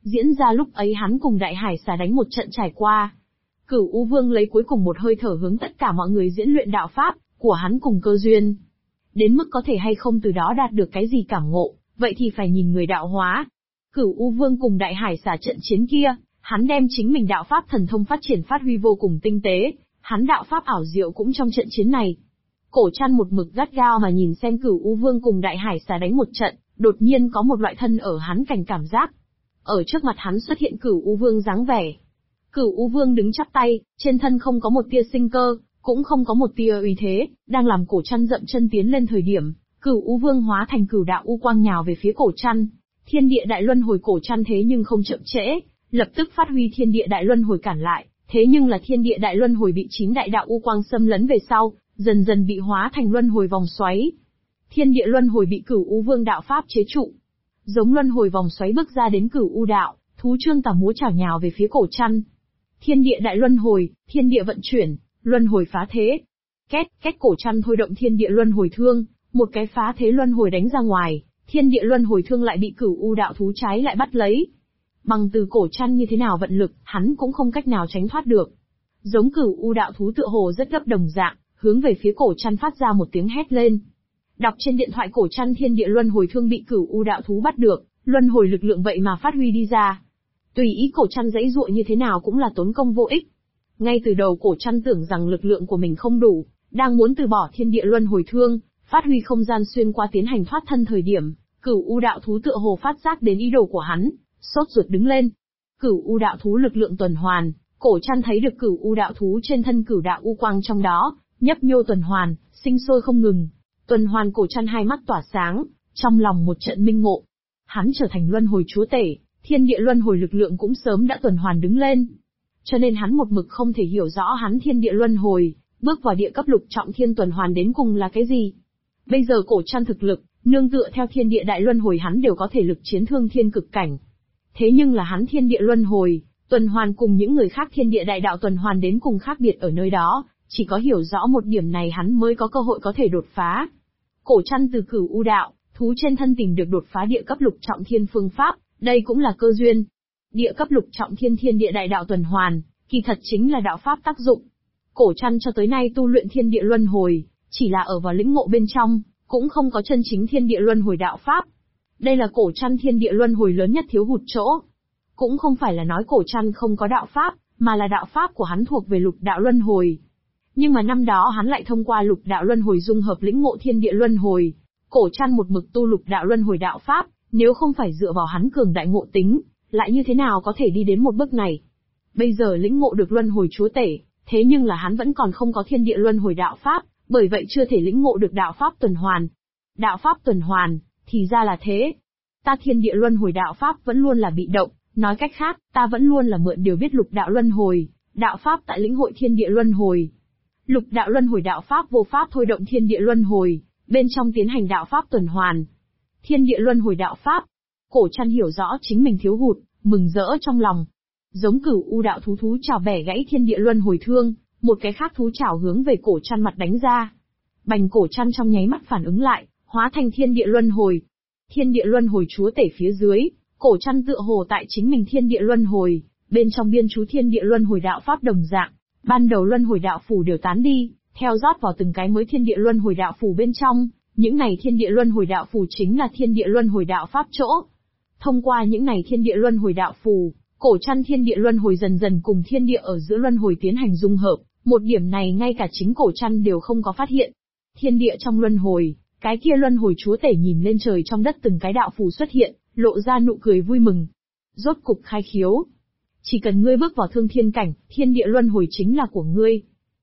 Speaker 1: Diễn ra lúc ấy hắn cùng Đại Hải Xà đánh một trận trải qua. Cửu U Vương lấy cuối cùng một hơi thở hướng tất cả mọi người diễn luyện đạo pháp của hắn cùng cơ duyên. Đến mức có thể hay không từ đó đạt được cái gì cảm ngộ, vậy thì phải nhìn người đạo hóa. Cửu U Vương cùng Đại Hải Xà trận chiến kia, hắn đem chính mình đạo pháp thần thông phát triển phát huy vô cùng tinh tế, hắn đạo pháp ảo diệu cũng trong trận chiến này. Cổ Trăn một mực gắt gao mà nhìn xem Cửu U Vương cùng Đại Hải Xà đánh một trận, đột nhiên có một loại thân ở hắn cảnh cảm giác. Ở trước mặt hắn xuất hiện Cửu U Vương dáng vẻ. Cửu U Vương đứng chắp tay, trên thân không có một tia sinh cơ, cũng không có một tia uy thế, đang làm Cổ Trăn dậm chân tiến lên thời điểm, Cửu U Vương hóa thành cửu đạo u quang nhào về phía Cổ Trăn. Thiên địa đại luân hồi Cổ Trăn thế nhưng không chậm trễ, lập tức phát huy thiên địa đại luân hồi cản lại, thế nhưng là thiên địa đại luân hồi bị 9 đại đạo u quang xâm lấn về sau, dần dần bị hóa thành luân hồi vòng xoáy. Thiên địa luân hồi bị Cửu U Vương đạo pháp chế trụ. Giống luân hồi vòng xoáy bước ra đến Cửu U đạo, thú trương tà múa chảo nhào về phía Cổ Trăn. Thiên địa đại luân hồi, thiên địa vận chuyển, luân hồi phá thế. Két Cổ Trăn thôi động thiên địa luân hồi thương, một cái phá thế luân hồi đánh ra ngoài, thiên địa luân hồi thương lại bị Cửu U đạo thú trái lại bắt lấy. Bằng từ Cổ Trăn như thế nào vận lực, hắn cũng không cách nào tránh thoát được. Giống Cửu U đạo thú tựa hồ rất gấp đồng dạng, hướng về phía Cổ Trăn phát ra một tiếng hét lên. Đọc trên điện thoại Cổ Trăn thiên địa luân hồi thương bị Cửu U đạo thú bắt được, luân hồi lực lượng vậy mà phát huy đi ra. Tùy ý Cổ Trăn giãy giụa như thế nào cũng là tốn công vô ích. Ngay từ đầu Cổ Trăn tưởng rằng lực lượng của mình không đủ, đang muốn từ bỏ thiên địa luân hồi thương, phát huy không gian xuyên qua tiến hành thoát thân thời điểm, Cửu U đạo thú tựa hồ phát giác đến ý đồ của hắn, sốt ruột đứng lên. Cửu U đạo thú lực lượng tuần hoàn, Cổ Trăn thấy được Cửu U đạo thú trên thân cửu đạo u quang trong đó, nhấp nhô tuần hoàn, sinh sôi không ngừng. Tuần hoàn Cổ Trăn hai mắt tỏa sáng, trong lòng một trận minh ngộ. Hắn trở thành luân hồi chúa tể, thiên địa luân hồi lực lượng cũng sớm đã tuần hoàn đứng lên. Cho nên hắn một mực không thể hiểu rõ hắn thiên địa luân hồi, bước vào địa cấp lục trọng thiên tuần hoàn đến cùng là cái gì. Bây giờ Cổ Trăn thực lực, nương tựa theo thiên địa đại luân hồi hắn đều có thể lực chiến thương thiên cực cảnh. Thế nhưng là hắn thiên địa luân hồi, tuần hoàn cùng những người khác thiên địa đại đạo tuần hoàn đến cùng khác biệt ở nơi đó, chỉ có hiểu rõ một điểm này hắn mới có cơ hội có thể đột phá. Cổ Trăn từ Cửu U đạo, thú trên thân tìm được đột phá địa cấp lục trọng thiên phương pháp, đây cũng là cơ duyên. Địa cấp lục trọng thiên thiên địa đại đạo tuần hoàn, kỳ thật chính là đạo pháp tác dụng. Cổ Trăn cho tới nay tu luyện thiên địa luân hồi, chỉ là ở vào lĩnh ngộ bên trong, cũng không có chân chính thiên địa luân hồi đạo pháp. Đây là Cổ Trăn thiên địa luân hồi lớn nhất thiếu hụt chỗ. Cũng không phải là nói Cổ Trăn không có đạo pháp, mà là đạo pháp của hắn thuộc về lục đạo luân hồi. Nhưng mà năm đó hắn lại thông qua lục đạo luân hồi dung hợp lĩnh ngộ thiên địa luân hồi. Cổ Trăn một mực tu lục đạo luân hồi đạo pháp, nếu không phải dựa vào hắn cường đại ngộ tính, lại như thế nào có thể đi đến một bước này. Bây giờ lĩnh ngộ được luân hồi chúa tể, thế nhưng là hắn vẫn còn không có thiên địa luân hồi đạo pháp, bởi vậy chưa thể lĩnh ngộ được đạo pháp tuần hoàn. Đạo pháp tuần hoàn, thì ra là thế. Ta thiên địa luân hồi đạo pháp vẫn luôn là bị động, nói cách khác, ta vẫn luôn là mượn điều biết lục đạo luân hồi, đạo pháp tại lĩnh hội thiên địa luân hồi. Lục đạo luân hồi đạo pháp vô pháp thôi động thiên địa luân hồi, bên trong tiến hành đạo pháp tuần hoàn. Thiên địa luân hồi đạo pháp. Cổ Trăn hiểu rõ chính mình thiếu hụt, mừng rỡ trong lòng. Giống Cửu U đạo thú chảo bẻ gãy thiên địa luân hồi thương, một cái khác thú chảo hướng về Cổ Trăn mặt đánh ra. Bành Cổ Trăn trong nháy mắt phản ứng lại, hóa thành thiên địa luân hồi. Thiên địa luân hồi chúa tể phía dưới, Cổ Trăn tựa hồ tại chính mình thiên địa luân hồi, bên trong biên chú thiên địa luân hồi đạo pháp đồng dạng, ban đầu luân hồi đạo phủ đều tán đi, theo rót vào từng cái mới thiên địa luân hồi đạo phủ bên trong, những này thiên địa luân hồi đạo phủ chính là thiên địa luân hồi đạo pháp chỗ. Thông qua những này thiên địa luân hồi đạo phù, Cổ Trăn thiên địa luân hồi dần dần cùng thiên địa ở giữa luân hồi tiến hành dung hợp, một điểm này ngay cả chính Cổ Trăn đều không có phát hiện. Thiên địa trong luân hồi, cái kia luân hồi chúa tể nhìn lên trời trong đất từng cái đạo phù xuất hiện, lộ ra nụ cười vui mừng. Rốt cục khai khiếu. Chỉ cần ngươi bước vào thương thiên cảnh, thiên địa luân hồi chính là của ngươi.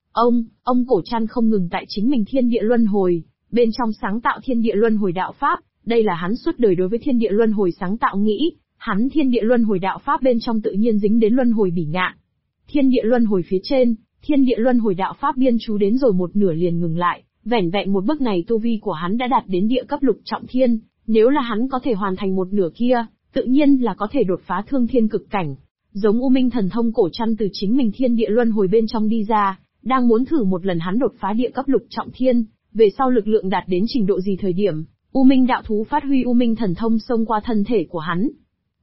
Speaker 1: Ông Cổ Trăn không ngừng tại chính mình thiên địa luân hồi, bên trong sáng tạo thiên địa luân hồi đạo pháp, đây là hắn suốt đời đối với thiên địa luân hồi sáng tạo nghĩ, hắn thiên địa luân hồi đạo pháp bên trong tự nhiên dính đến luân hồi bỉ ngạn. Thiên địa luân hồi phía trên, thiên địa luân hồi đạo pháp biên chú đến rồi một nửa liền ngừng lại, vẻn vẹn một bước này tu vi của hắn đã đạt đến địa cấp lục trọng thiên, nếu là hắn có thể hoàn thành một nửa kia, tự nhiên là có thể đột phá thương thiên cực cảnh. Giống U Minh thần thông Cổ Trăn từ chính mình thiên địa luân hồi bên trong đi ra, đang muốn thử một lần hắn đột phá địa cấp lục trọng thiên, về sau lực lượng đạt đến trình độ gì thời điểm, U Minh đạo thú phát huy U Minh thần thông xông qua thân thể của hắn.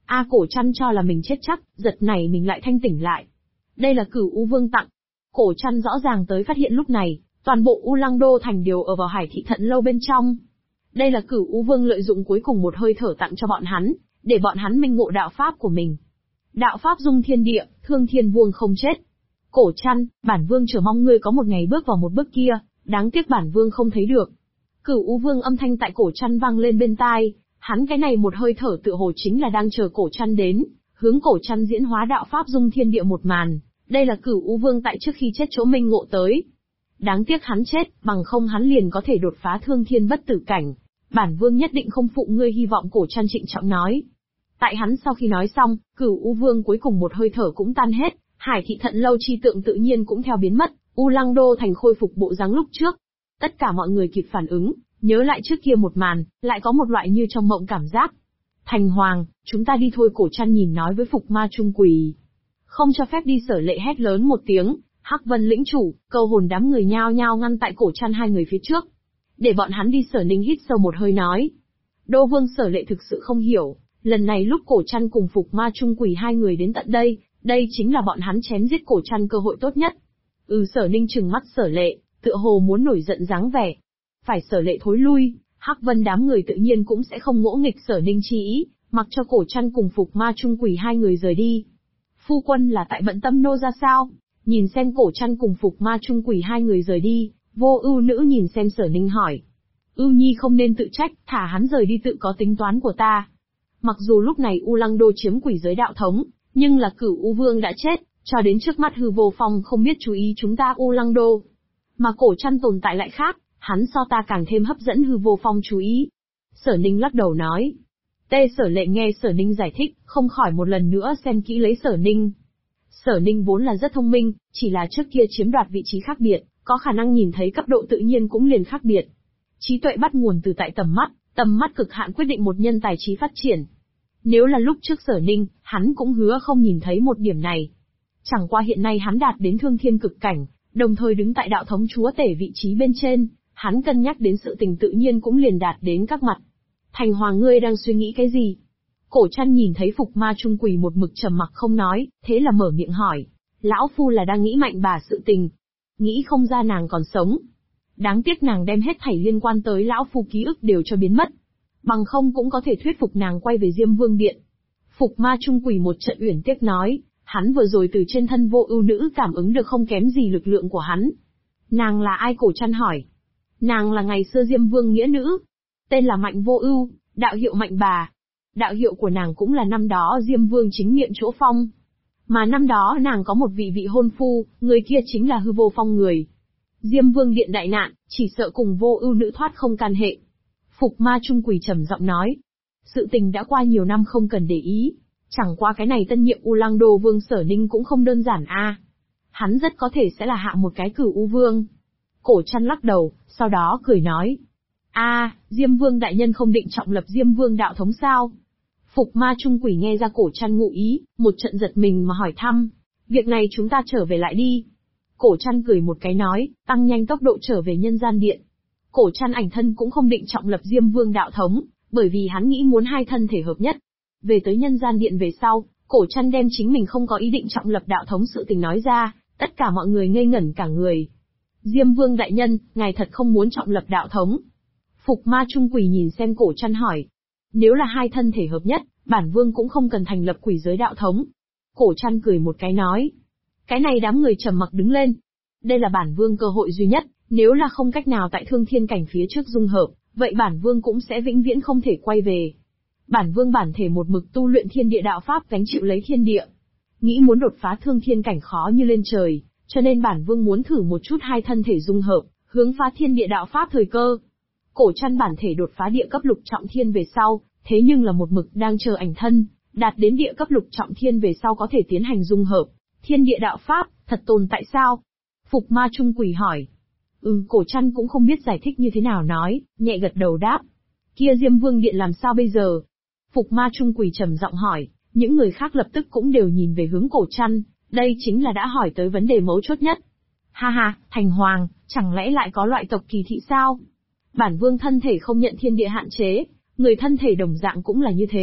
Speaker 1: Cổ Trăn cho là mình chết chắc, giật này mình lại thanh tỉnh lại. Đây là Cửu U Vương tặng. Cổ Trăn rõ ràng tới phát hiện lúc này, toàn bộ U Lăng Đô thành đều ở vào Hải Thị Thận Lâu bên trong. Đây là Cửu U Vương lợi dụng cuối cùng một hơi thở tặng cho bọn hắn, để bọn hắn minh ngộ đạo pháp của mình. Đạo pháp dung thiên địa, thương thiên vuông không chết. Cổ Trăn, bản vương chờ mong ngươi có một ngày bước vào một bước kia, đáng tiếc bản vương không thấy được. Cửu U Vương âm thanh tại Cổ Trăn vang lên bên tai, hắn cái này một hơi thở tựa hồ chính là đang chờ Cổ Trăn đến, hướng Cổ Trăn diễn hóa đạo pháp dung thiên địa một màn. Đây là Cửu U Vương tại trước khi chết chỗ minh ngộ tới. Đáng tiếc hắn chết, bằng không hắn liền có thể đột phá thương thiên bất tử cảnh. Bản vương nhất định không phụ ngươi hy vọng, Cổ Trăn trịnh trọng nói. Tại hắn sau khi nói xong, Cửu U Vương cuối cùng một hơi thở cũng tan hết, Hải Thị Thận Lâu chi tượng tự nhiên cũng theo biến mất, U Lăng Đô thành khôi phục bộ dáng lúc trước. Tất cả mọi người kịp phản ứng, nhớ lại trước kia một màn, lại có một loại như trong mộng cảm giác. Thành Hoàng, chúng ta đi thôi, Cổ Trăn nhìn nói với Phục Ma Trung Quỳ. Không cho phép đi, Sở Lệ hét lớn một tiếng, Hắc Vân lĩnh chủ, Câu Hồn đám người nhao nhao ngăn tại Cổ Trăn hai người phía trước. Để bọn hắn đi. Sở Ninh hít sâu một hơi nói. Đô Vương Sở Lệ thực sự không hiểu, lần này lúc Cổ Trăn cùng Phục Ma Trung Quỳ hai người đến tận đây, đây chính là bọn hắn chém giết Cổ Trăn cơ hội tốt nhất. Sở Ninh trừng mắt Sở Lệ, tựa hồ muốn nổi giận dáng vẻ. Phải Sở Lệ thối lui, Hắc Vân đám người tự nhiên cũng sẽ không ngỗ nghịch Sở Ninh chi ý, mặc cho Cổ Trăn cùng Phục Ma Trung Quỳ hai người rời đi. Phu quân là tại bận tâm nô ra sao? Nhìn xem Cổ Trăn cùng Phục Ma Trung Quỳ hai người rời đi, Vô Ưu Nữ nhìn xem Sở Ninh hỏi. Ưu Nhi không nên tự trách, thả hắn rời đi tự có tính toán của ta. Mặc dù lúc này U Lăng Đô chiếm quỷ giới đạo thống, nhưng là Cửu U Vương đã chết, cho đến trước mắt Hư Vô Phong không biết chú ý chúng ta U Lăng Đô. Mà Cổ Trăn tồn tại lại khác, hắn so ta càng thêm hấp dẫn Hư Vô Phong chú ý. Sở Ninh lắc đầu nói. Sở Lệ nghe Sở Ninh giải thích, không khỏi một lần nữa xem kỹ lấy Sở Ninh. Sở Ninh vốn là rất thông minh, chỉ là trước kia chiếm đoạt vị trí khác biệt, có khả năng nhìn thấy cấp độ tự nhiên cũng liền khác biệt. Trí tuệ bắt nguồn từ tại tầm mắt cực hạn quyết định một nhân tài trí phát triển. Nếu là lúc trước Sở Ninh, hắn cũng hứa không nhìn thấy một điểm này. Chẳng qua hiện nay hắn đạt đến thương thiên cực cảnh, đồng thời đứng tại đạo thống chúa tể vị trí bên trên, hắn cân nhắc đến sự tình tự nhiên cũng liền đạt đến các mặt. Thành Hoàng, ngươi đang suy nghĩ cái gì? Cổ Trăn nhìn thấy Phục Ma Trung Quỳ một mực trầm mặc không nói, thế là mở miệng hỏi. Lão phu là đang nghĩ Mạnh bà sự tình. Nghĩ không ra nàng còn sống. Đáng tiếc nàng đem hết thảy liên quan tới lão phu ký ức đều cho biến mất. Bằng không cũng có thể thuyết phục nàng quay về Diêm Vương Điện. Phục Ma Trung Quỳ một trận uyển tiếc nói, hắn vừa rồi từ trên thân Vô Ưu Nữ cảm ứng được không kém gì lực lượng của hắn. Nàng là ai? Cổ Trăn hỏi. Nàng là ngày xưa Diêm Vương nghĩa nữ. Tên là Mạnh Vô Ưu, đạo hiệu Mạnh bà. Đạo hiệu của nàng cũng là năm đó Diêm Vương chính miệng chỗ phong. Mà năm đó nàng có một vị hôn phu, người kia chính là Hư Vô Phong người. Diêm Vương Điện đại nạn, chỉ sợ cùng Vô Ưu Nữ thoát không can hệ. Phục Ma Trung Quỳ trầm giọng nói. Sự tình đã qua nhiều năm không cần để ý. Chẳng qua cái này tân nhiệm U Lăng Đô Vương Sở Ninh cũng không đơn giản a. Hắn rất có thể sẽ là hạ một cái Cửu U Vương. Cổ Trăn lắc đầu, sau đó cười nói. Diêm Vương đại nhân không định trọng lập Diêm Vương đạo thống sao? Phục Ma Trung Quỳ nghe ra Cổ Trăn ngụ ý, một trận giật mình mà hỏi thăm. Việc này chúng ta trở về lại đi. Cổ Trăn cười một cái nói, tăng nhanh tốc độ trở về Nhân Gian Điện. Cổ Trăn ảnh thân cũng không định trọng lập Diêm Vương đạo thống, bởi vì hắn nghĩ muốn hai thân thể hợp nhất. Về tới Nhân Gian Điện về sau, Cổ Trăn đem chính mình không có ý định trọng lập đạo thống sự tình nói ra, tất cả mọi người ngây ngẩn cả người. Diêm Vương đại nhân, ngài thật không muốn trọng lập đạo thống? Phục Ma Trung Quỳ nhìn xem Cổ Trăn hỏi. Nếu là hai thân thể hợp nhất, bản vương cũng không cần thành lập quỷ giới đạo thống. Cổ Trăn cười một cái nói. Cái này đám người trầm mặc đứng lên. Đây là bản vương cơ hội duy nhất, nếu là không cách nào tại thương thiên cảnh phía trước dung hợp, vậy bản vương cũng sẽ vĩnh viễn không thể quay về. Bản vương bản thể một mực tu luyện thiên địa đạo pháp gánh chịu lấy thiên địa. Nghĩ muốn đột phá thương thiên cảnh khó như lên trời, cho nên bản vương muốn thử một chút hai thân thể dung hợp, hướng phá thiên địa đạo pháp thời cơ. Cổ Trăn bản thể đột phá địa cấp lục trọng thiên về sau, thế nhưng là một mực đang chờ ảnh thân, đạt đến địa cấp lục trọng thiên về sau có thể tiến hành dung hợp. Thiên địa đạo pháp, thật tồn tại sao? Phục Ma Trung Quỳ hỏi. Cổ Trăn cũng không biết giải thích như thế nào nói, nhẹ gật đầu đáp. Kia Diêm Vương Điện làm sao bây giờ? Phục Ma Trung Quỳ trầm giọng hỏi, những người khác lập tức cũng đều nhìn về hướng Cổ Trăn, đây chính là đã hỏi tới vấn đề mấu chốt nhất. Ha, Thành Hoàng, chẳng lẽ lại có loại tộc kỳ thị sao? Bản vương thân thể không nhận thiên địa hạn chế, người thân thể đồng dạng cũng là như thế,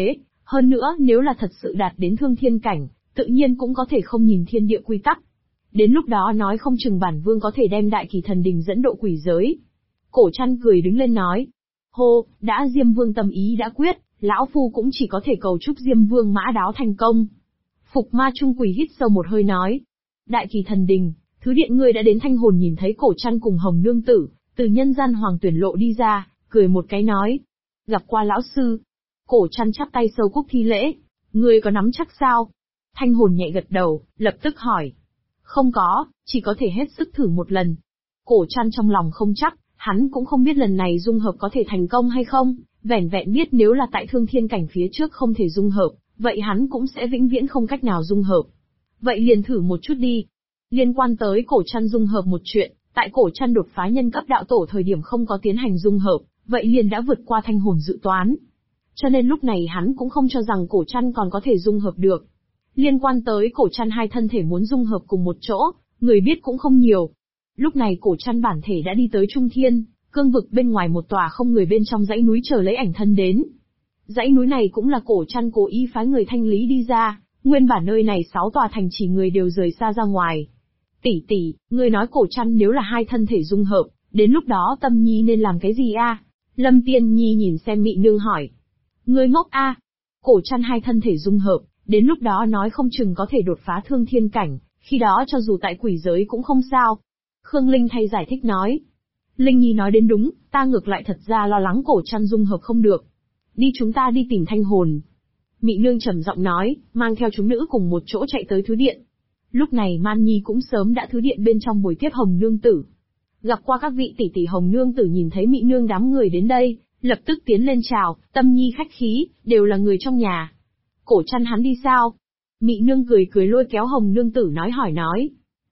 Speaker 1: Hơn nữa, nếu là thật sự đạt đến thương thiên cảnh, tự nhiên cũng có thể không nhìn thiên địa quy tắc. Đến lúc đó nói không chừng bản vương có thể đem Đại Kỳ Thần Đình dẫn độ quỷ giới. Cổ Trăn cười đứng lên nói. Hô, đã Diêm Vương tâm ý đã quyết, lão phu cũng chỉ có thể cầu chúc Diêm Vương mã đáo thành công. Phục Ma Trung Quỷ hít sâu một hơi nói. Đại Kỳ Thần Đình, thứ điện ngươi đã đến. Thanh Hồn nhìn thấy Cổ Trăn cùng Hồng Nương Tử, từ nhân gian hoàng tuyển lộ đi ra, cười một cái nói. Gặp qua lão sư. Cổ Trăn chắp tay sâu cúc thi lễ. Ngươi có nắm chắc sao? Thanh Hồn nhẹ gật đầu, lập tức hỏi. Không có, chỉ có thể hết sức thử một lần. Cổ Trăn trong lòng không chắc, hắn cũng không biết lần này dung hợp có thể thành công hay không, vẻn vẹn biết nếu là tại thương thiên cảnh phía trước không thể dung hợp, vậy hắn cũng sẽ vĩnh viễn không cách nào dung hợp. Vậy liền thử một chút đi. Liên quan tới Cổ Trăn dung hợp một chuyện, tại Cổ Trăn đột phá nhân cấp đạo tổ thời điểm không có tiến hành dung hợp, vậy liền đã vượt qua Thanh Hồn dự toán. Cho nên lúc này hắn cũng không cho rằng Cổ Trăn còn có thể dung hợp được. Liên quan tới Cổ Trăn hai thân thể muốn dung hợp cùng một chỗ, người biết cũng không nhiều. Lúc này Cổ Trăn bản thể đã đi tới Trung Thiên, cương vực bên ngoài một tòa không người bên trong dãy núi chờ lấy ảnh thân đến. Dãy núi này cũng là Cổ Trăn cố ý phái người thanh lý đi ra, nguyên bản nơi này 6 tòa thành trì người đều rời xa ra ngoài. Tỷ tỷ, ngươi nói Cổ Trăn nếu là hai thân thể dung hợp, đến lúc đó Tâm Nhi nên làm cái gì a? Lâm Tiên Nhi nhìn xem Mị Nương hỏi. Ngươi ngốc a? Cổ Trăn hai thân thể dung hợp, đến lúc đó nói không chừng có thể đột phá thương thiên cảnh, khi đó cho dù tại quỷ giới cũng không sao. Khương Linh thay giải thích nói. Linh Nhi nói đến đúng, ta ngược lại thật ra lo lắng Cổ Trăn dung hợp không được. Đi chúng ta đi tìm Thanh Hồn. Mị Nương trầm giọng nói, mang theo chúng nữ cùng một chỗ chạy tới Thứ Điện. Lúc này Man Nhi cũng sớm đã Thứ Điện bên trong buổi tiếp Hồng Nương Tử. Gặp qua các vị tỷ tỷ. Hồng Nương Tử nhìn thấy Mị Nương đám người đến đây, lập tức tiến lên chào, Tâm Nhi khách khí, đều là người trong nhà. Cổ Trăn hắn đi sao? Mị Nương cười cười lôi kéo Hồng Nương Tử hỏi nói.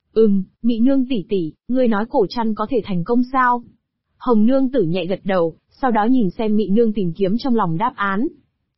Speaker 1: Mị Nương tỷ tỷ, ngươi nói Cổ Trăn có thể thành công sao? Hồng Nương Tử nhẹ gật đầu, sau đó nhìn xem Mị Nương tìm kiếm trong lòng đáp án.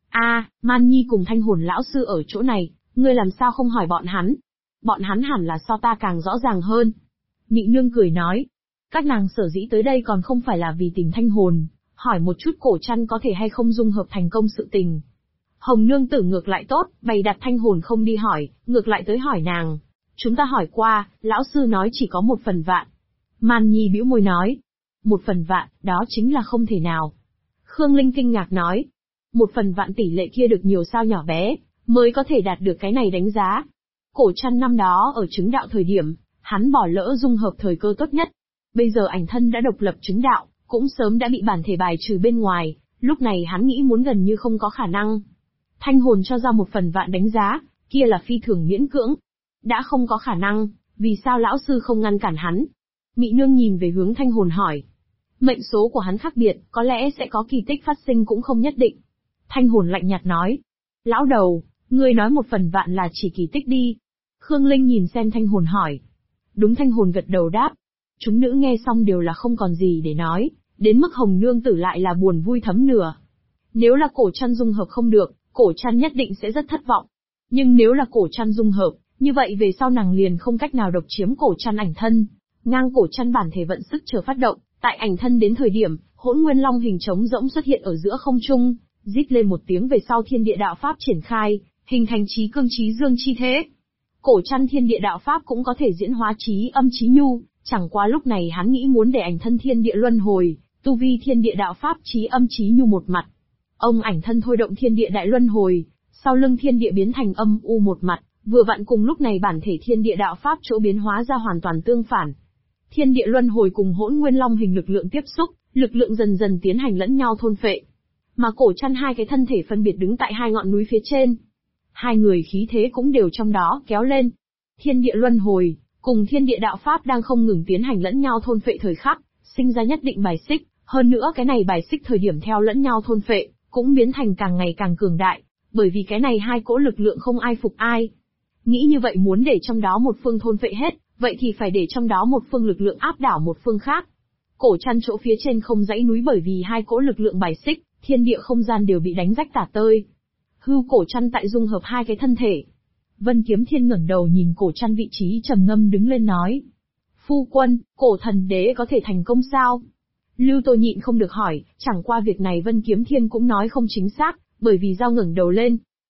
Speaker 1: Man Nhi cùng Thanh Hồn lão sư ở chỗ này, ngươi làm sao không hỏi bọn hắn? Bọn hắn hẳn là so ta càng rõ ràng hơn. Mị Nương cười nói. Các nàng sở dĩ tới đây còn không phải là vì tìm Thanh Hồn, hỏi một chút Cổ Trăn có thể hay không dung hợp thành công sự tình. Hồng Nương Tử ngược lại tốt, bày đặt Thanh Hồn không đi hỏi, ngược lại tới hỏi nàng. Chúng ta hỏi qua, lão sư nói chỉ có 1/1000. Man Nhi bĩu môi nói. 1/1000, đó chính là không thể nào. Khương Linh kinh ngạc nói. 1/1000 tỷ lệ kia được nhiều sao nhỏ bé, mới có thể đạt được cái này đánh giá. Cổ Trăn năm đó ở chứng đạo thời điểm, hắn bỏ lỡ dung hợp thời cơ tốt nhất. Bây giờ ảnh thân đã độc lập chứng đạo, cũng sớm đã bị bản thể bài trừ bên ngoài, lúc này hắn nghĩ muốn gần như không có khả năng. Thanh Hồn cho ra 1/1000 đánh giá, kia là phi thường miễn cưỡng. Đã không có khả năng, vì sao lão sư không ngăn cản hắn? Mị Nương nhìn về hướng Thanh Hồn hỏi. Mệnh số của hắn khác biệt, có lẽ sẽ có kỳ tích phát sinh cũng không nhất định. Thanh Hồn lạnh nhạt nói. Lão đầu, ngươi nói 1/1000 là chỉ kỳ tích đi. Khương Linh nhìn xem Thanh Hồn hỏi. Đúng. Thanh Hồn gật đầu đáp. Chúng nữ nghe xong đều là không còn gì để nói, đến mức Hồng Nương Tử lại là buồn vui thấm nửa. Nếu là Cổ Trăn dung hợp không được, Cổ Trăn nhất định sẽ rất thất vọng. Nhưng nếu là Cổ Trăn dung hợp, như vậy về sau nàng liền không cách nào độc chiếm Cổ Trăn ảnh thân. Ngang Cổ Trăn bản thể vận sức chờ phát động, tại ảnh thân đến thời điểm, Hỗn Nguyên Long hình trống rỗng xuất hiện ở giữa không trung, rít lên một tiếng về sau thiên địa đạo pháp triển khai, hình thành chí cương chí dương chi thế. Cổ Trăn thiên địa đạo pháp cũng có thể diễn hóa chí âm chí nhu, chẳng qua lúc này hắn nghĩ muốn để ảnh thân thiên địa luân hồi, tu vi thiên địa đạo pháp chí âm chí nhu một mặt. Ông ảnh thân thôi động thiên địa đại luân hồi, sau lưng thiên địa biến thành âm u một mặt, vừa vặn cùng lúc này bản thể thiên địa đạo pháp chỗ biến hóa ra hoàn toàn tương phản. Thiên địa luân hồi cùng Hỗn Nguyên Long hình lực lượng tiếp xúc, lực lượng dần dần tiến hành lẫn nhau thôn phệ. Mà Cổ Trăn hai cái thân thể phân biệt đứng tại hai ngọn núi phía trên. Hai người khí thế cũng đều trong đó kéo lên. Thiên địa luân hồi, cùng thiên địa đạo pháp đang không ngừng tiến hành lẫn nhau thôn phệ thời khắc, sinh ra nhất định bài xích, hơn nữa cái này bài xích thời điểm theo lẫn nhau thôn phệ, cũng biến thành càng ngày càng cường đại, bởi vì cái này hai cỗ lực lượng không ai phục ai. Nghĩ như vậy muốn để trong đó một phương thôn phệ hết, vậy thì phải để trong đó một phương lực lượng áp đảo một phương khác. Cổ Trăn chỗ phía trên không dãy núi bởi vì hai cỗ lực lượng bài xích, thiên địa không gian đều bị đánh rách tả tơi. Hưu Cổ Trăn tại dung hợp hai cái thân thể. Vân Kiếm Thiên ngẩng đầu nhìn Cổ Trăn vị trí trầm ngâm đứng lên nói. Phu quân, Cổ thần đế có thể thành công sao? Lưu Tô nhịn không được hỏi, chẳng qua việc này Vân Kiếm Thiên cũng nói không chính xác, bởi vì dao ngẩng đầu lên,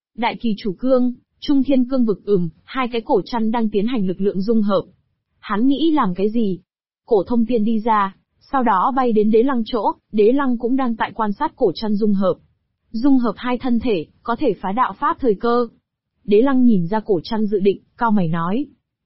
Speaker 1: Đại kỳ chủ cương, trung thiên cương vực hai cái cổ chăn đang tiến hành lực lượng dung hợp. Hắn nghĩ làm cái gì? Cổ thông tiên đi ra, sau đó bay đến đế lăng chỗ, đế lăng cũng đang tại quan sát cổ chăn dung hợp. Dung hợp hai thân thể, có thể phá đạo pháp thời cơ. Đế lăng nhìn ra cổ chăn dự định, cau mày nói.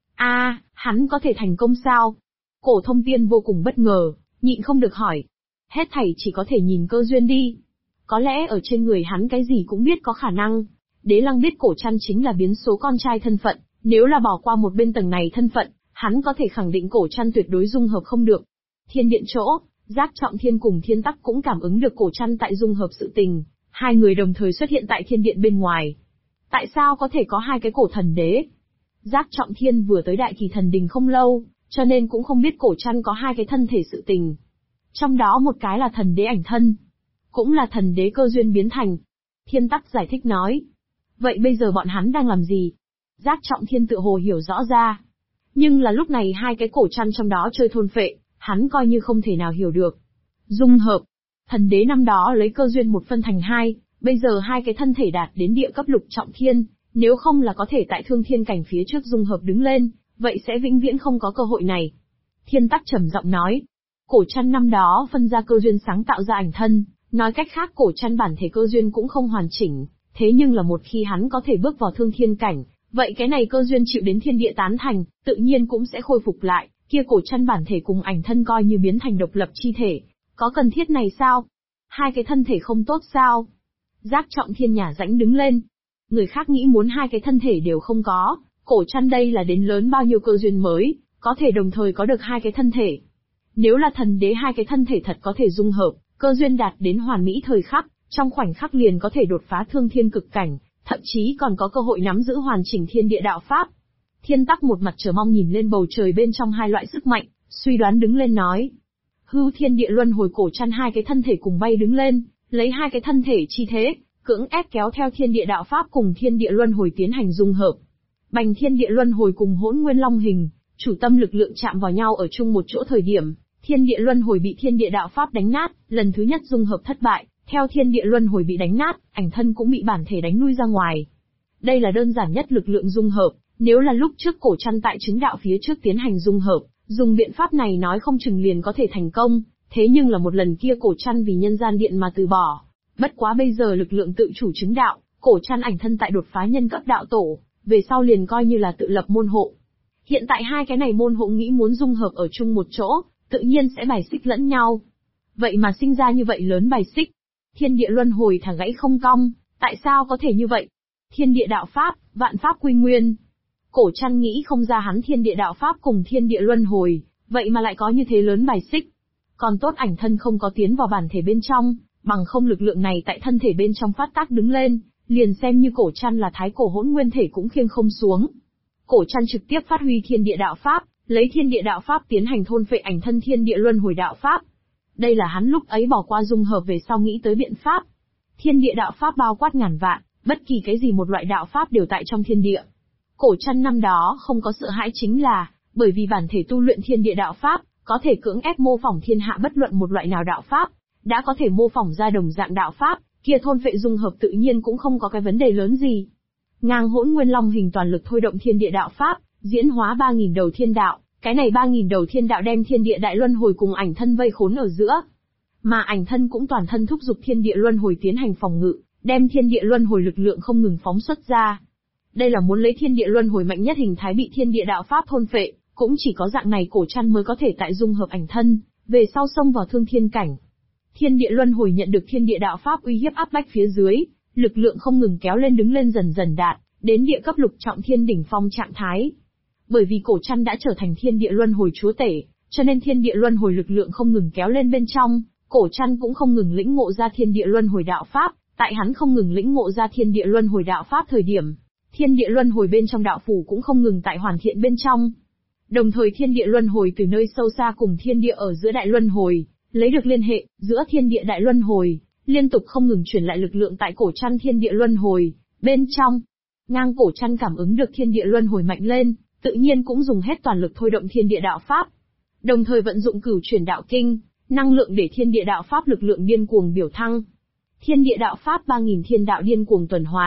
Speaker 1: Hắn có thể thành công sao? Cổ thông tiên vô cùng bất ngờ, nhịn không được hỏi. Hết thảy chỉ có thể nhìn cơ duyên đi. Có lẽ ở trên người hắn cái gì cũng biết có khả năng. Đế lăng biết cổ chăn chính là biến số con trai thân phận, nếu là bỏ qua một bên tầng này thân phận, hắn có thể khẳng định cổ chăn tuyệt đối dung hợp không được. Thiên điện chỗ, Giác Trọng Thiên cùng Thiên Tắc cũng cảm ứng được cổ chăn tại dung hợp sự tình, hai người đồng thời xuất hiện tại thiên điện bên ngoài. Tại sao có thể có hai cái cổ thần đế? Giác Trọng Thiên vừa tới Đại Kỳ Thần Đình không lâu, cho nên cũng không biết cổ chăn có hai cái thân thể sự tình. Trong đó một cái là thần đế ảnh thân, cũng là thần đế cơ duyên biến thành. Thiên Tắc giải thích nói. Vậy bây giờ bọn hắn đang làm gì? Giác Trọng Thiên tự hồ hiểu rõ ra. Nhưng là lúc này hai cái cổ chăn trong đó chơi thôn phệ, hắn coi như không thể nào hiểu được. Dung hợp. Thần đế năm đó lấy cơ duyên một phân thành hai, bây giờ hai cái thân thể đạt đến địa cấp lục trọng thiên, nếu không là có thể tại thương thiên cảnh phía trước dung hợp đứng lên, vậy sẽ vĩnh viễn không có cơ hội này. Thiên Tắc trầm giọng nói. Cổ chăn năm đó phân ra cơ duyên sáng tạo ra ảnh thân, nói cách khác cổ chăn bản thể cơ duyên cũng không hoàn chỉnh, thế nhưng là một khi hắn có thể bước vào thương thiên cảnh, vậy cái này cơ duyên chịu đến thiên địa tán thành, tự nhiên cũng sẽ khôi phục lại, kia cổ chăn bản thể cùng ảnh thân coi như biến thành độc lập chi thể. Có cần thiết này sao? Hai cái thân thể không tốt sao? Giác Trọng Thiên nhả rãnh đứng lên. Người khác nghĩ muốn hai cái thân thể đều không có, cổ chăn đây là đến lớn bao nhiêu cơ duyên mới, có thể đồng thời có được hai cái thân thể. Nếu là thần đế hai cái thân thể thật có thể dung hợp, cơ duyên đạt đến hoàn mỹ thời khắc, trong khoảnh khắc liền có thể đột phá thương thiên cực cảnh, thậm chí còn có cơ hội nắm giữ hoàn chỉnh thiên địa đạo pháp. Thiên Tắc một mặt chờ mong nhìn lên bầu trời bên trong hai loại sức mạnh, suy đoán đứng lên nói. Hưu thiên địa luân hồi cổ chăn hai cái thân thể cùng bay đứng lên, lấy hai cái thân thể chi thế, cưỡng ép kéo theo thiên địa đạo pháp cùng thiên địa luân hồi tiến hành dung hợp. Bành thiên địa luân hồi cùng hỗn nguyên long hình, chủ tâm lực lượng chạm vào nhau ở chung một chỗ thời điểm, thiên địa luân hồi bị thiên địa đạo pháp đánh nát, lần thứ nhất dung hợp thất bại, theo thiên địa luân hồi bị đánh nát, ảnh thân cũng bị bản thể đánh lui ra ngoài. Đây là đơn giản nhất lực lượng dung hợp, nếu là lúc trước cổ chăn tại chứng đạo phía trước tiến hành dung hợp, dùng biện pháp này nói không chừng liền có thể thành công, thế nhưng là một lần kia cổ chăn vì nhân gian điện mà từ bỏ. Bất quá bây giờ lực lượng tự chủ chứng đạo, cổ chăn ảnh thân tại đột phá nhân cấp đạo tổ, về sau liền coi như là tự lập môn hộ. Hiện tại hai cái này môn hộ nghĩ muốn dung hợp ở chung một chỗ, tự nhiên sẽ bài xích lẫn nhau. Vậy mà sinh ra như vậy lớn bài xích. Thiên địa luân hồi thả gãy không cong, tại sao có thể như vậy? Thiên địa đạo pháp, vạn pháp quy nguyên. Cổ chăn nghĩ không ra hắn thiên địa đạo pháp cùng thiên địa luân hồi, vậy mà lại có như thế lớn bài xích. Còn tốt ảnh thân không có tiến vào bản thể bên trong, bằng không lực lượng này tại thân thể bên trong phát tác đứng lên, liền xem như cổ chăn là thái cổ hỗn nguyên thể cũng khiêng không xuống. Cổ chăn trực tiếp phát huy thiên địa đạo pháp, lấy thiên địa đạo pháp tiến hành thôn phệ ảnh thân thiên địa luân hồi đạo pháp. Đây là hắn lúc ấy bỏ qua dung hợp về sau nghĩ tới biện pháp. Thiên địa đạo pháp bao quát ngàn vạn, bất kỳ cái gì một loại đạo pháp đều tại trong thiên địa. Cổ chăn năm đó không có sợ hãi chính là, bởi vì bản thể tu luyện thiên địa đạo pháp, có thể cưỡng ép mô phỏng thiên hạ bất luận một loại nào đạo pháp, đã có thể mô phỏng ra đồng dạng đạo pháp, kia thôn phệ dung hợp tự nhiên cũng không có cái vấn đề lớn gì. Ngang hỗn nguyên long hình toàn lực thôi động thiên địa đạo pháp, diễn hóa 3.000 đầu thiên đạo, cái này 3.000 đầu thiên đạo đem thiên địa đại luân hồi cùng ảnh thân vây khốn ở giữa. Mà ảnh thân cũng toàn thân thúc giục thiên địa luân hồi tiến hành phòng ngự, đem thiên địa luân hồi lực lượng không ngừng phóng xuất ra. Đây là muốn lấy thiên địa luân hồi mạnh nhất hình thái bị thiên địa đạo pháp thôn phệ, cũng chỉ có dạng này cổ chăn mới có thể tại dung hợp ảnh thân, về sau xông vào thương thiên cảnh. Thiên địa luân hồi nhận được thiên địa đạo pháp uy hiếp áp bách phía dưới, lực lượng không ngừng kéo lên đứng lên dần dần đạt đến địa cấp lục trọng thiên đỉnh phong trạng thái. Bởi vì cổ chăn đã trở thành thiên địa luân hồi chúa tể, cho nên thiên địa luân hồi lực lượng không ngừng kéo lên bên trong, cổ chăn cũng không ngừng lĩnh ngộ ra thiên địa luân hồi đạo pháp, tại hắn không ngừng lĩnh ngộ ra thiên địa luân hồi đạo pháp thời điểm, thiên địa luân hồi bên trong đạo phủ cũng không ngừng tại hoàn thiện bên trong. Đồng thời thiên địa luân hồi từ nơi sâu xa cùng thiên địa ở giữa đại luân hồi, lấy được liên hệ giữa thiên địa đại luân hồi, liên tục không ngừng truyền lại lực lượng tại cổ chăn thiên địa luân hồi bên trong. Ngang cổ chăn cảm ứng được thiên địa luân hồi mạnh lên, tự nhiên cũng dùng hết toàn lực thôi động thiên địa đạo pháp. Đồng thời vận dụng cửu chuyển đạo kinh, năng lượng để thiên địa đạo pháp lực lượng điên cuồng biểu thăng. Thiên địa đạo pháp 3.000 thiên đạo điên cuồng tuần hoàn,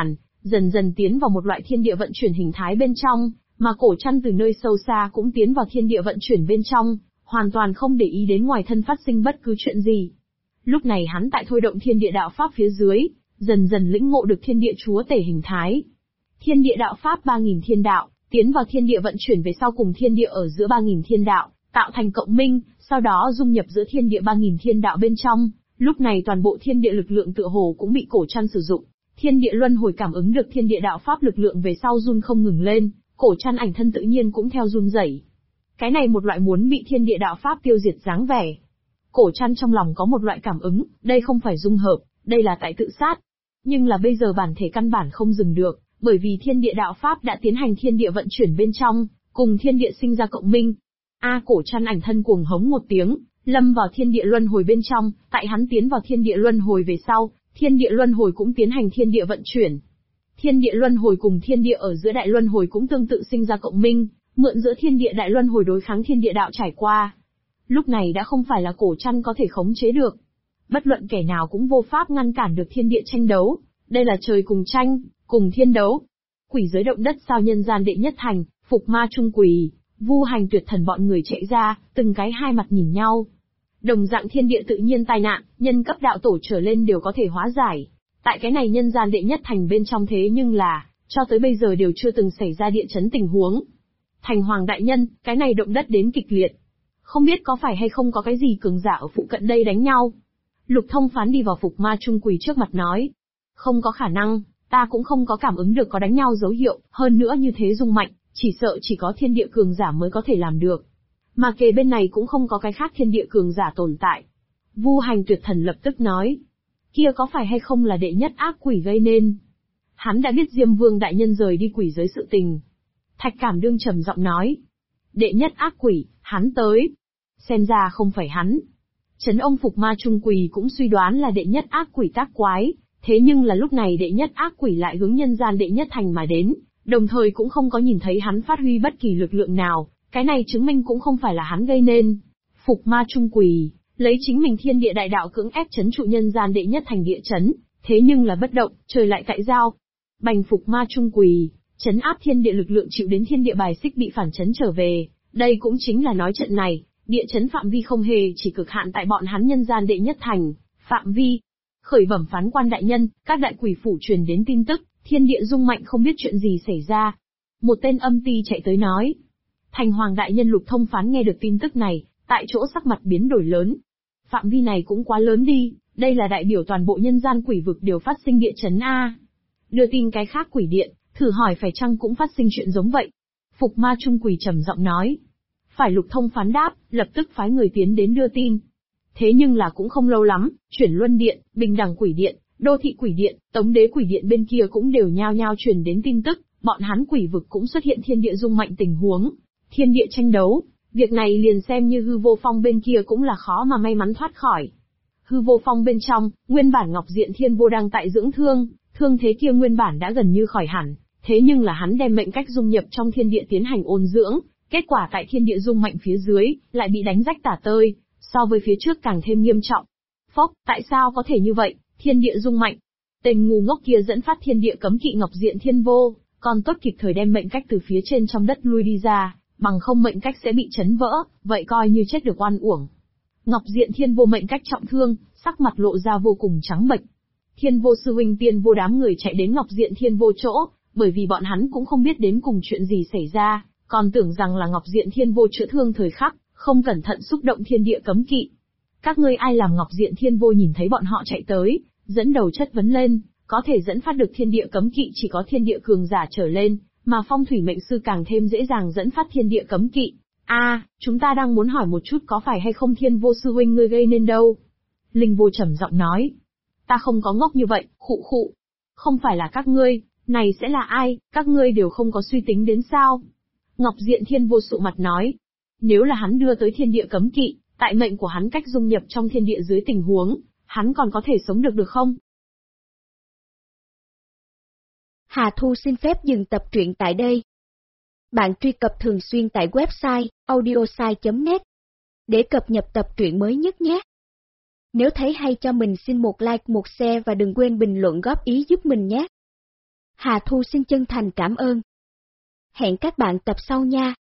Speaker 1: dần dần tiến vào một loại thiên địa vận chuyển hình thái bên trong, mà Cổ Trăn từ nơi sâu xa cũng tiến vào thiên địa vận chuyển bên trong, hoàn toàn không để ý đến ngoài thân phát sinh bất cứ chuyện gì. Lúc này hắn tại thôi động thiên địa đạo pháp phía dưới, dần dần lĩnh ngộ được thiên địa chúa tể hình thái. Thiên địa đạo pháp 3000 thiên đạo, tiến vào thiên địa vận chuyển về sau cùng thiên địa ở giữa 3000 thiên đạo, tạo thành cộng minh, sau đó dung nhập giữa thiên địa 3000 thiên đạo bên trong. Lúc này toàn bộ thiên địa lực lượng tựa hồ cũng bị Cổ Trăn sử dụng. Thiên địa luân hồi cảm ứng được thiên địa đạo pháp lực lượng về sau run không ngừng lên, Cổ Trăn ảnh thân tự nhiên cũng theo run rẩy. Cái này một loại muốn bị thiên địa đạo pháp tiêu diệt dáng vẻ. Cổ Trăn trong lòng có một loại cảm ứng, đây không phải dung hợp, đây là tại tự sát. Nhưng là bây giờ bản thể căn bản không dừng được, bởi vì thiên địa đạo pháp đã tiến hành thiên địa vận chuyển bên trong, cùng thiên địa sinh ra cộng minh. Cổ Trăn ảnh thân cuồng hống một tiếng, lâm vào thiên địa luân hồi bên trong, tại hắn tiến vào thiên địa luân hồi về sau, thiên địa luân hồi cũng tiến hành thiên địa vận chuyển. Thiên địa luân hồi cùng thiên địa ở giữa đại luân hồi cũng tương tự sinh ra cộng minh, mượn giữa thiên địa đại luân hồi đối kháng thiên địa đạo trải qua. Lúc này đã không phải là Cổ Trăn có thể khống chế được. Bất luận kẻ nào cũng vô pháp ngăn cản được thiên địa tranh đấu, đây là trời cùng tranh, cùng thiên đấu. Quỷ giới động đất sao nhân gian đệ nhất thành, Phục Ma Trung Quỷ, Vu Hành Tuyệt Thần bọn người chạy ra, từng cái hai mặt nhìn nhau. Đồng dạng thiên địa tự nhiên tai nạn, nhân cấp đạo tổ trở lên đều có thể hóa giải. Tại cái này nhân gian đệ nhất thành bên trong thế nhưng là, cho tới bây giờ đều chưa từng xảy ra địa chấn tình huống. Thành Hoàng đại nhân, cái này động đất đến kịch liệt. Không biết có phải hay không có cái gì cường giả ở phụ cận đây đánh nhau. Lục Thông Phán đi vào Phục Ma Trung Quỷ trước mặt nói. Không có khả năng, ta cũng không có cảm ứng được có đánh nhau dấu hiệu, hơn nữa như thế dung mạnh, chỉ sợ chỉ có thiên địa cường giả mới có thể làm được. Mà kề bên này cũng không có cái khác thiên địa cường giả tồn tại. Vu Hành Tuyệt Thần lập tức nói. Kia có phải hay không là đệ nhất ác quỷ gây nên? Hắn đã biết Diêm Vương đại nhân rời đi quỷ giới sự tình. Thạch Cảm Đương trầm giọng nói. Đệ nhất ác quỷ, hắn tới. Xem ra không phải hắn. Trấn ông Phục Ma Trung Quỷ cũng suy đoán là đệ nhất ác quỷ tác quái, thế nhưng là lúc này đệ nhất ác quỷ lại hướng nhân gian đệ nhất thành mà đến, đồng thời cũng không có nhìn thấy hắn phát huy bất kỳ lực lượng nào, cái này chứng minh cũng không phải là hắn gây nên. Phục Ma Trung Quỷ, lấy chính mình thiên địa đại đạo cưỡng ép trấn trụ nhân gian đệ nhất thành địa chấn, thế nhưng là bất động, trời lại tại giao. Bành Phục Ma Trung Quỷ, trấn áp thiên địa lực lượng chịu đến thiên địa bài xích bị phản chấn trở về, đây cũng chính là nói trận này, địa chấn phạm vi không hề chỉ cực hạn tại bọn hắn nhân gian đệ nhất thành, phạm vi. Khởi bẩm phán quan đại nhân, các đại quỷ phủ truyền đến tin tức, thiên địa rung mạnh không biết chuyện gì xảy ra. Một tên âm ty chạy tới nói. Thành Hoàng đại nhân Lục Thông Phán nghe được tin tức này, tại chỗ sắc mặt biến đổi lớn. Phạm vi này cũng quá lớn đi, đây là đại biểu toàn bộ nhân gian quỷ vực đều phát sinh địa chấn A. Đưa tin cái khác quỷ điện, thử hỏi phải chăng cũng phát sinh chuyện giống vậy. Phục Ma Trung Quỷ trầm giọng nói. Phải. Lục Thông Phán đáp, lập tức phái người tiến đến đưa tin. Thế nhưng là cũng không lâu lắm, Chuyển Luân Điện, Bình Đẳng Quỷ Điện, Đô Thị Quỷ Điện, Tống Đế Quỷ Điện bên kia cũng đều nhao nhao truyền đến tin tức, bọn hắn quỷ vực cũng xuất hiện thiên địa rung mạnh tình huống, thiên địa tranh đấu, việc này liền xem như Hư Vô Phong bên kia cũng là khó mà may mắn thoát khỏi. Hư Vô Phong bên trong, nguyên bản Ngọc Diện Thiên Vô đang tại dưỡng thương, thương thế kia nguyên bản đã gần như khỏi hẳn, thế nhưng là hắn đem mệnh cách dung nhập trong thiên địa tiến hành ôn dưỡng, kết quả tại thiên địa rung mạnh phía dưới, lại bị đánh rách tả tơi, so với phía trước càng thêm nghiêm trọng. Phốc, tại sao có thể như vậy, thiên địa rung mạnh. Tên ngu ngốc kia dẫn phát thiên địa cấm kỵ Ngọc Diện Thiên Vô, còn tốt kịp thời đem mệnh cách từ phía trên trong đất lui đi ra, bằng không mệnh cách sẽ bị chấn vỡ, vậy coi như chết được oan uổng. Ngọc Diện Thiên Vô mệnh cách trọng thương, sắc mặt lộ ra vô cùng trắng bệch. Thiên Vô sư huynh Tiên Vô đám người chạy đến Ngọc Diện Thiên Vô chỗ, bởi vì bọn hắn cũng không biết đến cùng chuyện gì xảy ra, còn tưởng rằng là Ngọc Diện Thiên Vô chữa thương thời khắc, không cẩn thận xúc động thiên địa cấm kỵ. Các ngươi ai làm? Ngọc Diện Thiên Vô nhìn thấy bọn họ chạy tới, dẫn đầu chất vấn lên, có thể dẫn phát được thiên địa cấm kỵ chỉ có thiên địa cường giả trở lên, mà phong thủy mệnh sư càng thêm dễ dàng dẫn phát thiên địa cấm kỵ. Chúng ta đang muốn hỏi một chút có phải hay không Thiên Vô sư huynh ngươi gây nên đâu? Linh Vô trầm giọng nói. Ta không có ngốc như vậy, khụ khụ. Không phải là các ngươi, này sẽ là ai, các ngươi đều không có suy tính đến sao? Ngọc Diện Thiên Vô sụ mặt nói. Nếu là hắn đưa tới thiên địa cấm kỵ, tại mệnh của hắn cách dung nhập trong thiên địa dưới tình huống, hắn còn có thể sống được không?
Speaker 2: Hà Thu xin phép dừng tập truyện tại đây. Bạn truy cập thường xuyên tại website audiosai.net để cập nhật tập truyện mới nhất nhé. Nếu thấy hay cho mình xin một like, một share và đừng quên bình luận góp ý giúp mình nhé. Hà Thu xin chân thành cảm ơn. Hẹn các bạn tập sau nha.